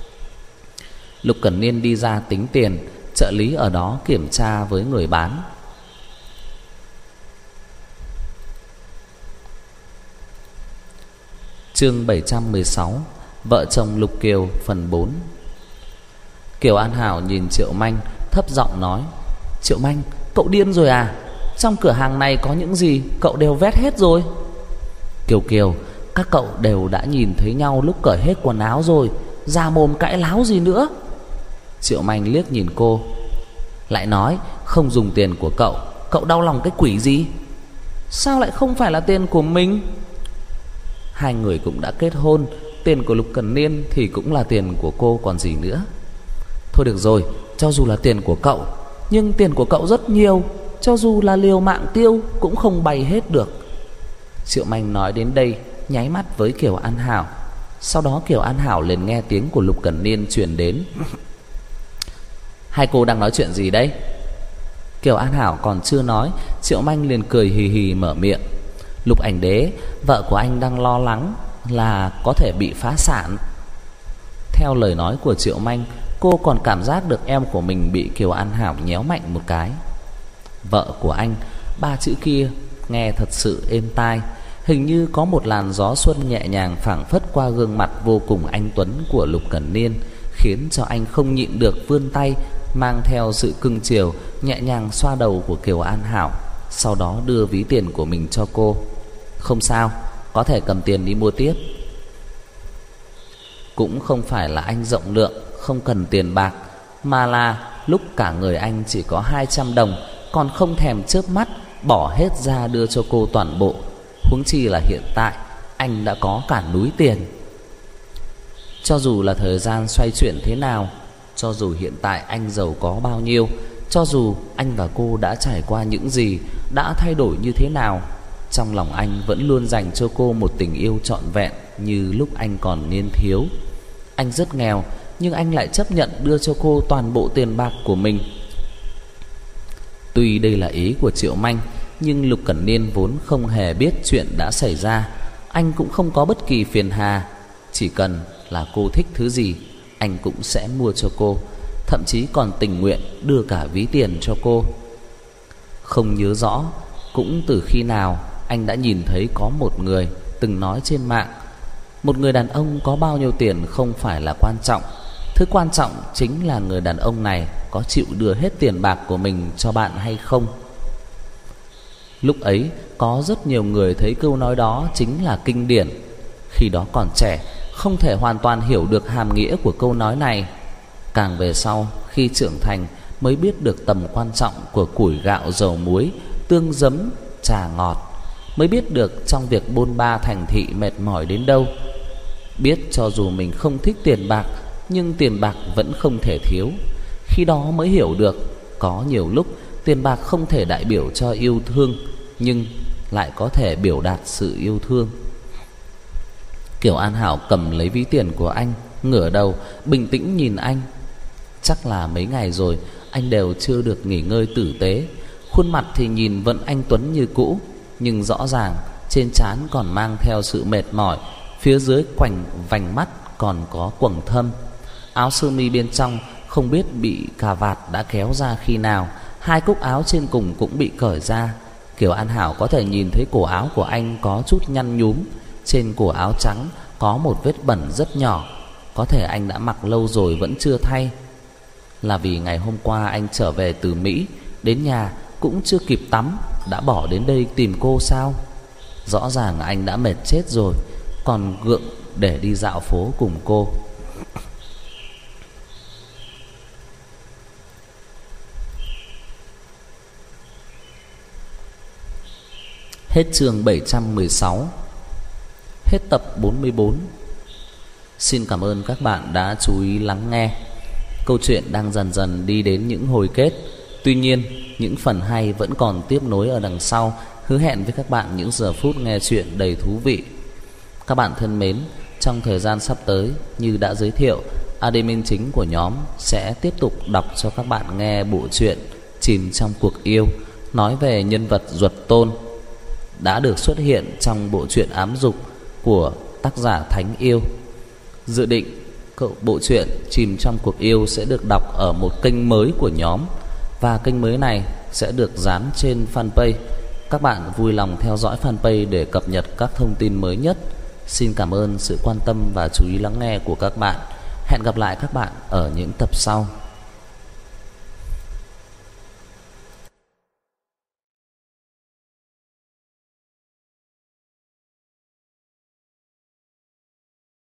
Lục Cẩn Niên đi ra tính tiền, trợ lý ở đó kiểm tra với người bán. Chương 716: Vợ chồng Lục Kiều phần 4. Kiều An Hảo nhìn Triệu Manh, thấp giọng nói: Triệu Manh, cậu điên rồi à? Trong cửa hàng này có những gì cậu đều vét hết rồi. Kiều Kiều, các cậu đều đã nhìn thấy nhau lúc cởi hết quần áo rồi, già mồm cãi láo gì nữa. Triệu Manh liếc nhìn cô, lại nói không dùng tiền của cậu, cậu đau lòng cái quỷ gì? Sao lại không phải là tiền của mình? Hai người cũng đã kết hôn, tiền của Lục Cẩn Niên thì cũng là tiền của cô còn gì nữa. Thôi được rồi, cho dù là tiền của cậu, nhưng tiền của cậu rất nhiều, cho dù là liều mạng tiêu cũng không bày hết được. Triệu Manh nói đến đây, nháy mắt với Kiều An Hảo. Sau đó Kiều An Hảo liền nghe tiếng của Lục Cẩn Niên truyền đến. Hai cô đang nói chuyện gì đấy? Kiều An Hảo còn chưa nói, Triệu Manh liền cười hì hì mở miệng: Lục Ảnh Đế, vợ của anh đang lo lắng là có thể bị phá sản. Theo lời nói của Triệu Manh, cô còn cảm giác được eo của mình bị Kiều An Hảo nhéo mạnh một cái. Vợ của anh, ba chữ kia nghe thật sự êm tai, hình như có một làn gió xuân nhẹ nhàng phảng phất qua gương mặt vô cùng anh tuấn của Lục Cẩn Niên, khiến cho anh không nhịn được vươn tay, mang theo sự cưng chiều, nhẹ nhàng xoa đầu của Kiều An Hảo, sau đó đưa ví tiền của mình cho cô. Không sao, có thể cầm tiền đi mua tiếp. Cũng không phải là anh rộng lượng, không cần tiền bạc, mà là lúc cả người anh chỉ có 200 đồng, còn không thèm chớp mắt bỏ hết ra đưa cho cô toàn bộ. Huống chi là hiện tại anh đã có cả núi tiền. Cho dù là thời gian xoay chuyển thế nào, Cho dù hiện tại anh giàu có bao nhiêu, cho dù anh và cô đã trải qua những gì, đã thay đổi như thế nào, trong lòng anh vẫn luôn dành cho cô một tình yêu trọn vẹn như lúc anh còn niên thiếu. Anh rất nghèo, nhưng anh lại chấp nhận đưa cho cô toàn bộ tiền bạc của mình. Tuy đây là ý của Triệu Manh, nhưng Lục Cẩn Niên vốn không hề biết chuyện đã xảy ra. Anh cũng không có bất kỳ phiền hà. Chỉ cần là cô thích thứ gì, anh cũng sẽ mua cho cô, thậm chí còn tình nguyện đưa cả ví tiền cho cô. Không nhớ rõ cũng từ khi nào anh đã nhìn thấy có một người từng nói trên mạng, một người đàn ông có bao nhiêu tiền không phải là quan trọng, thứ quan trọng chính là người đàn ông này có chịu đưa hết tiền bạc của mình cho bạn hay không. Lúc ấy có rất nhiều người thấy câu nói đó chính là kinh điển. Khi đó còn trẻ, không thể hoàn toàn hiểu được hàm nghĩa của câu nói này. Càng về sau, khi trưởng thành mới biết được tầm quan trọng của củi gạo dầu muối, tương giấm trà ngọt, mới biết được trong việc bôn ba thành thị mệt mỏi đến đâu. Biết cho dù mình không thích tiền bạc, nhưng tiền bạc vẫn không thể thiếu. Khi đó mới hiểu được có nhiều lúc tiền bạc không thể đại biểu cho yêu thương, nhưng lại có thể biểu đạt sự yêu thương. Kiều An Hảo cầm lấy ví tiền của anh, ngửa đầu bình tĩnh nhìn anh. Chắc là mấy ngày rồi anh đều chưa được nghỉ ngơi tử tế. Khuôn mặt thì nhìn vẫn anh tuấn như cũ, nhưng rõ ràng trên trán còn mang theo sự mệt mỏi. Phía dưới quanh vành mắt còn có quầng thâm. Áo sơ mi bên trong không biết bị cà vạt đã kéo ra khi nào, hai cúc áo trên cùng cũng bị cởi ra. Kiều An Hảo có thể nhìn thấy cổ áo của anh có chút nhăn nhúm. Trên cổ áo trắng có một vết bẩn rất nhỏ, có thể anh đã mặc lâu rồi vẫn chưa thay. Là vì ngày hôm qua anh trở về từ Mỹ, đến nhà cũng chưa kịp tắm đã bỏ đến đây tìm cô sao? Rõ ràng anh đã mệt chết rồi, còn gượng để đi dạo phố cùng cô. Hết chương 716. Hết tập 44. Xin cảm ơn các bạn đã chú ý lắng nghe. Câu chuyện đang dần dần đi đến những hồi kết. Tuy nhiên, những phần hay vẫn còn tiếp nối ở đằng sau, hứa hẹn với các bạn những giờ phút nghe chuyện đầy thú vị. Các bạn thân mến, trong thời gian sắp tới, như đã giới thiệu, admin chính của nhóm sẽ tiếp tục đọc cho các bạn nghe bộ truyện Chìm trong cuộc yêu, nói về nhân vật Duật Tôn đã được xuất hiện trong bộ truyện Ám Dục của tác giả Thánh Yêu. Dự định bộ truyện Chìm trong cuộc yêu sẽ được đọc ở một kênh mới của nhóm, và kênh mới này sẽ được dán trên fanpage. Các bạn vui lòng theo dõi fanpage để cập nhật các thông tin mới nhất. Xin cảm ơn sự quan tâm và chú ý lắng nghe của các bạn. Hẹn gặp lại các bạn ở những tập sau.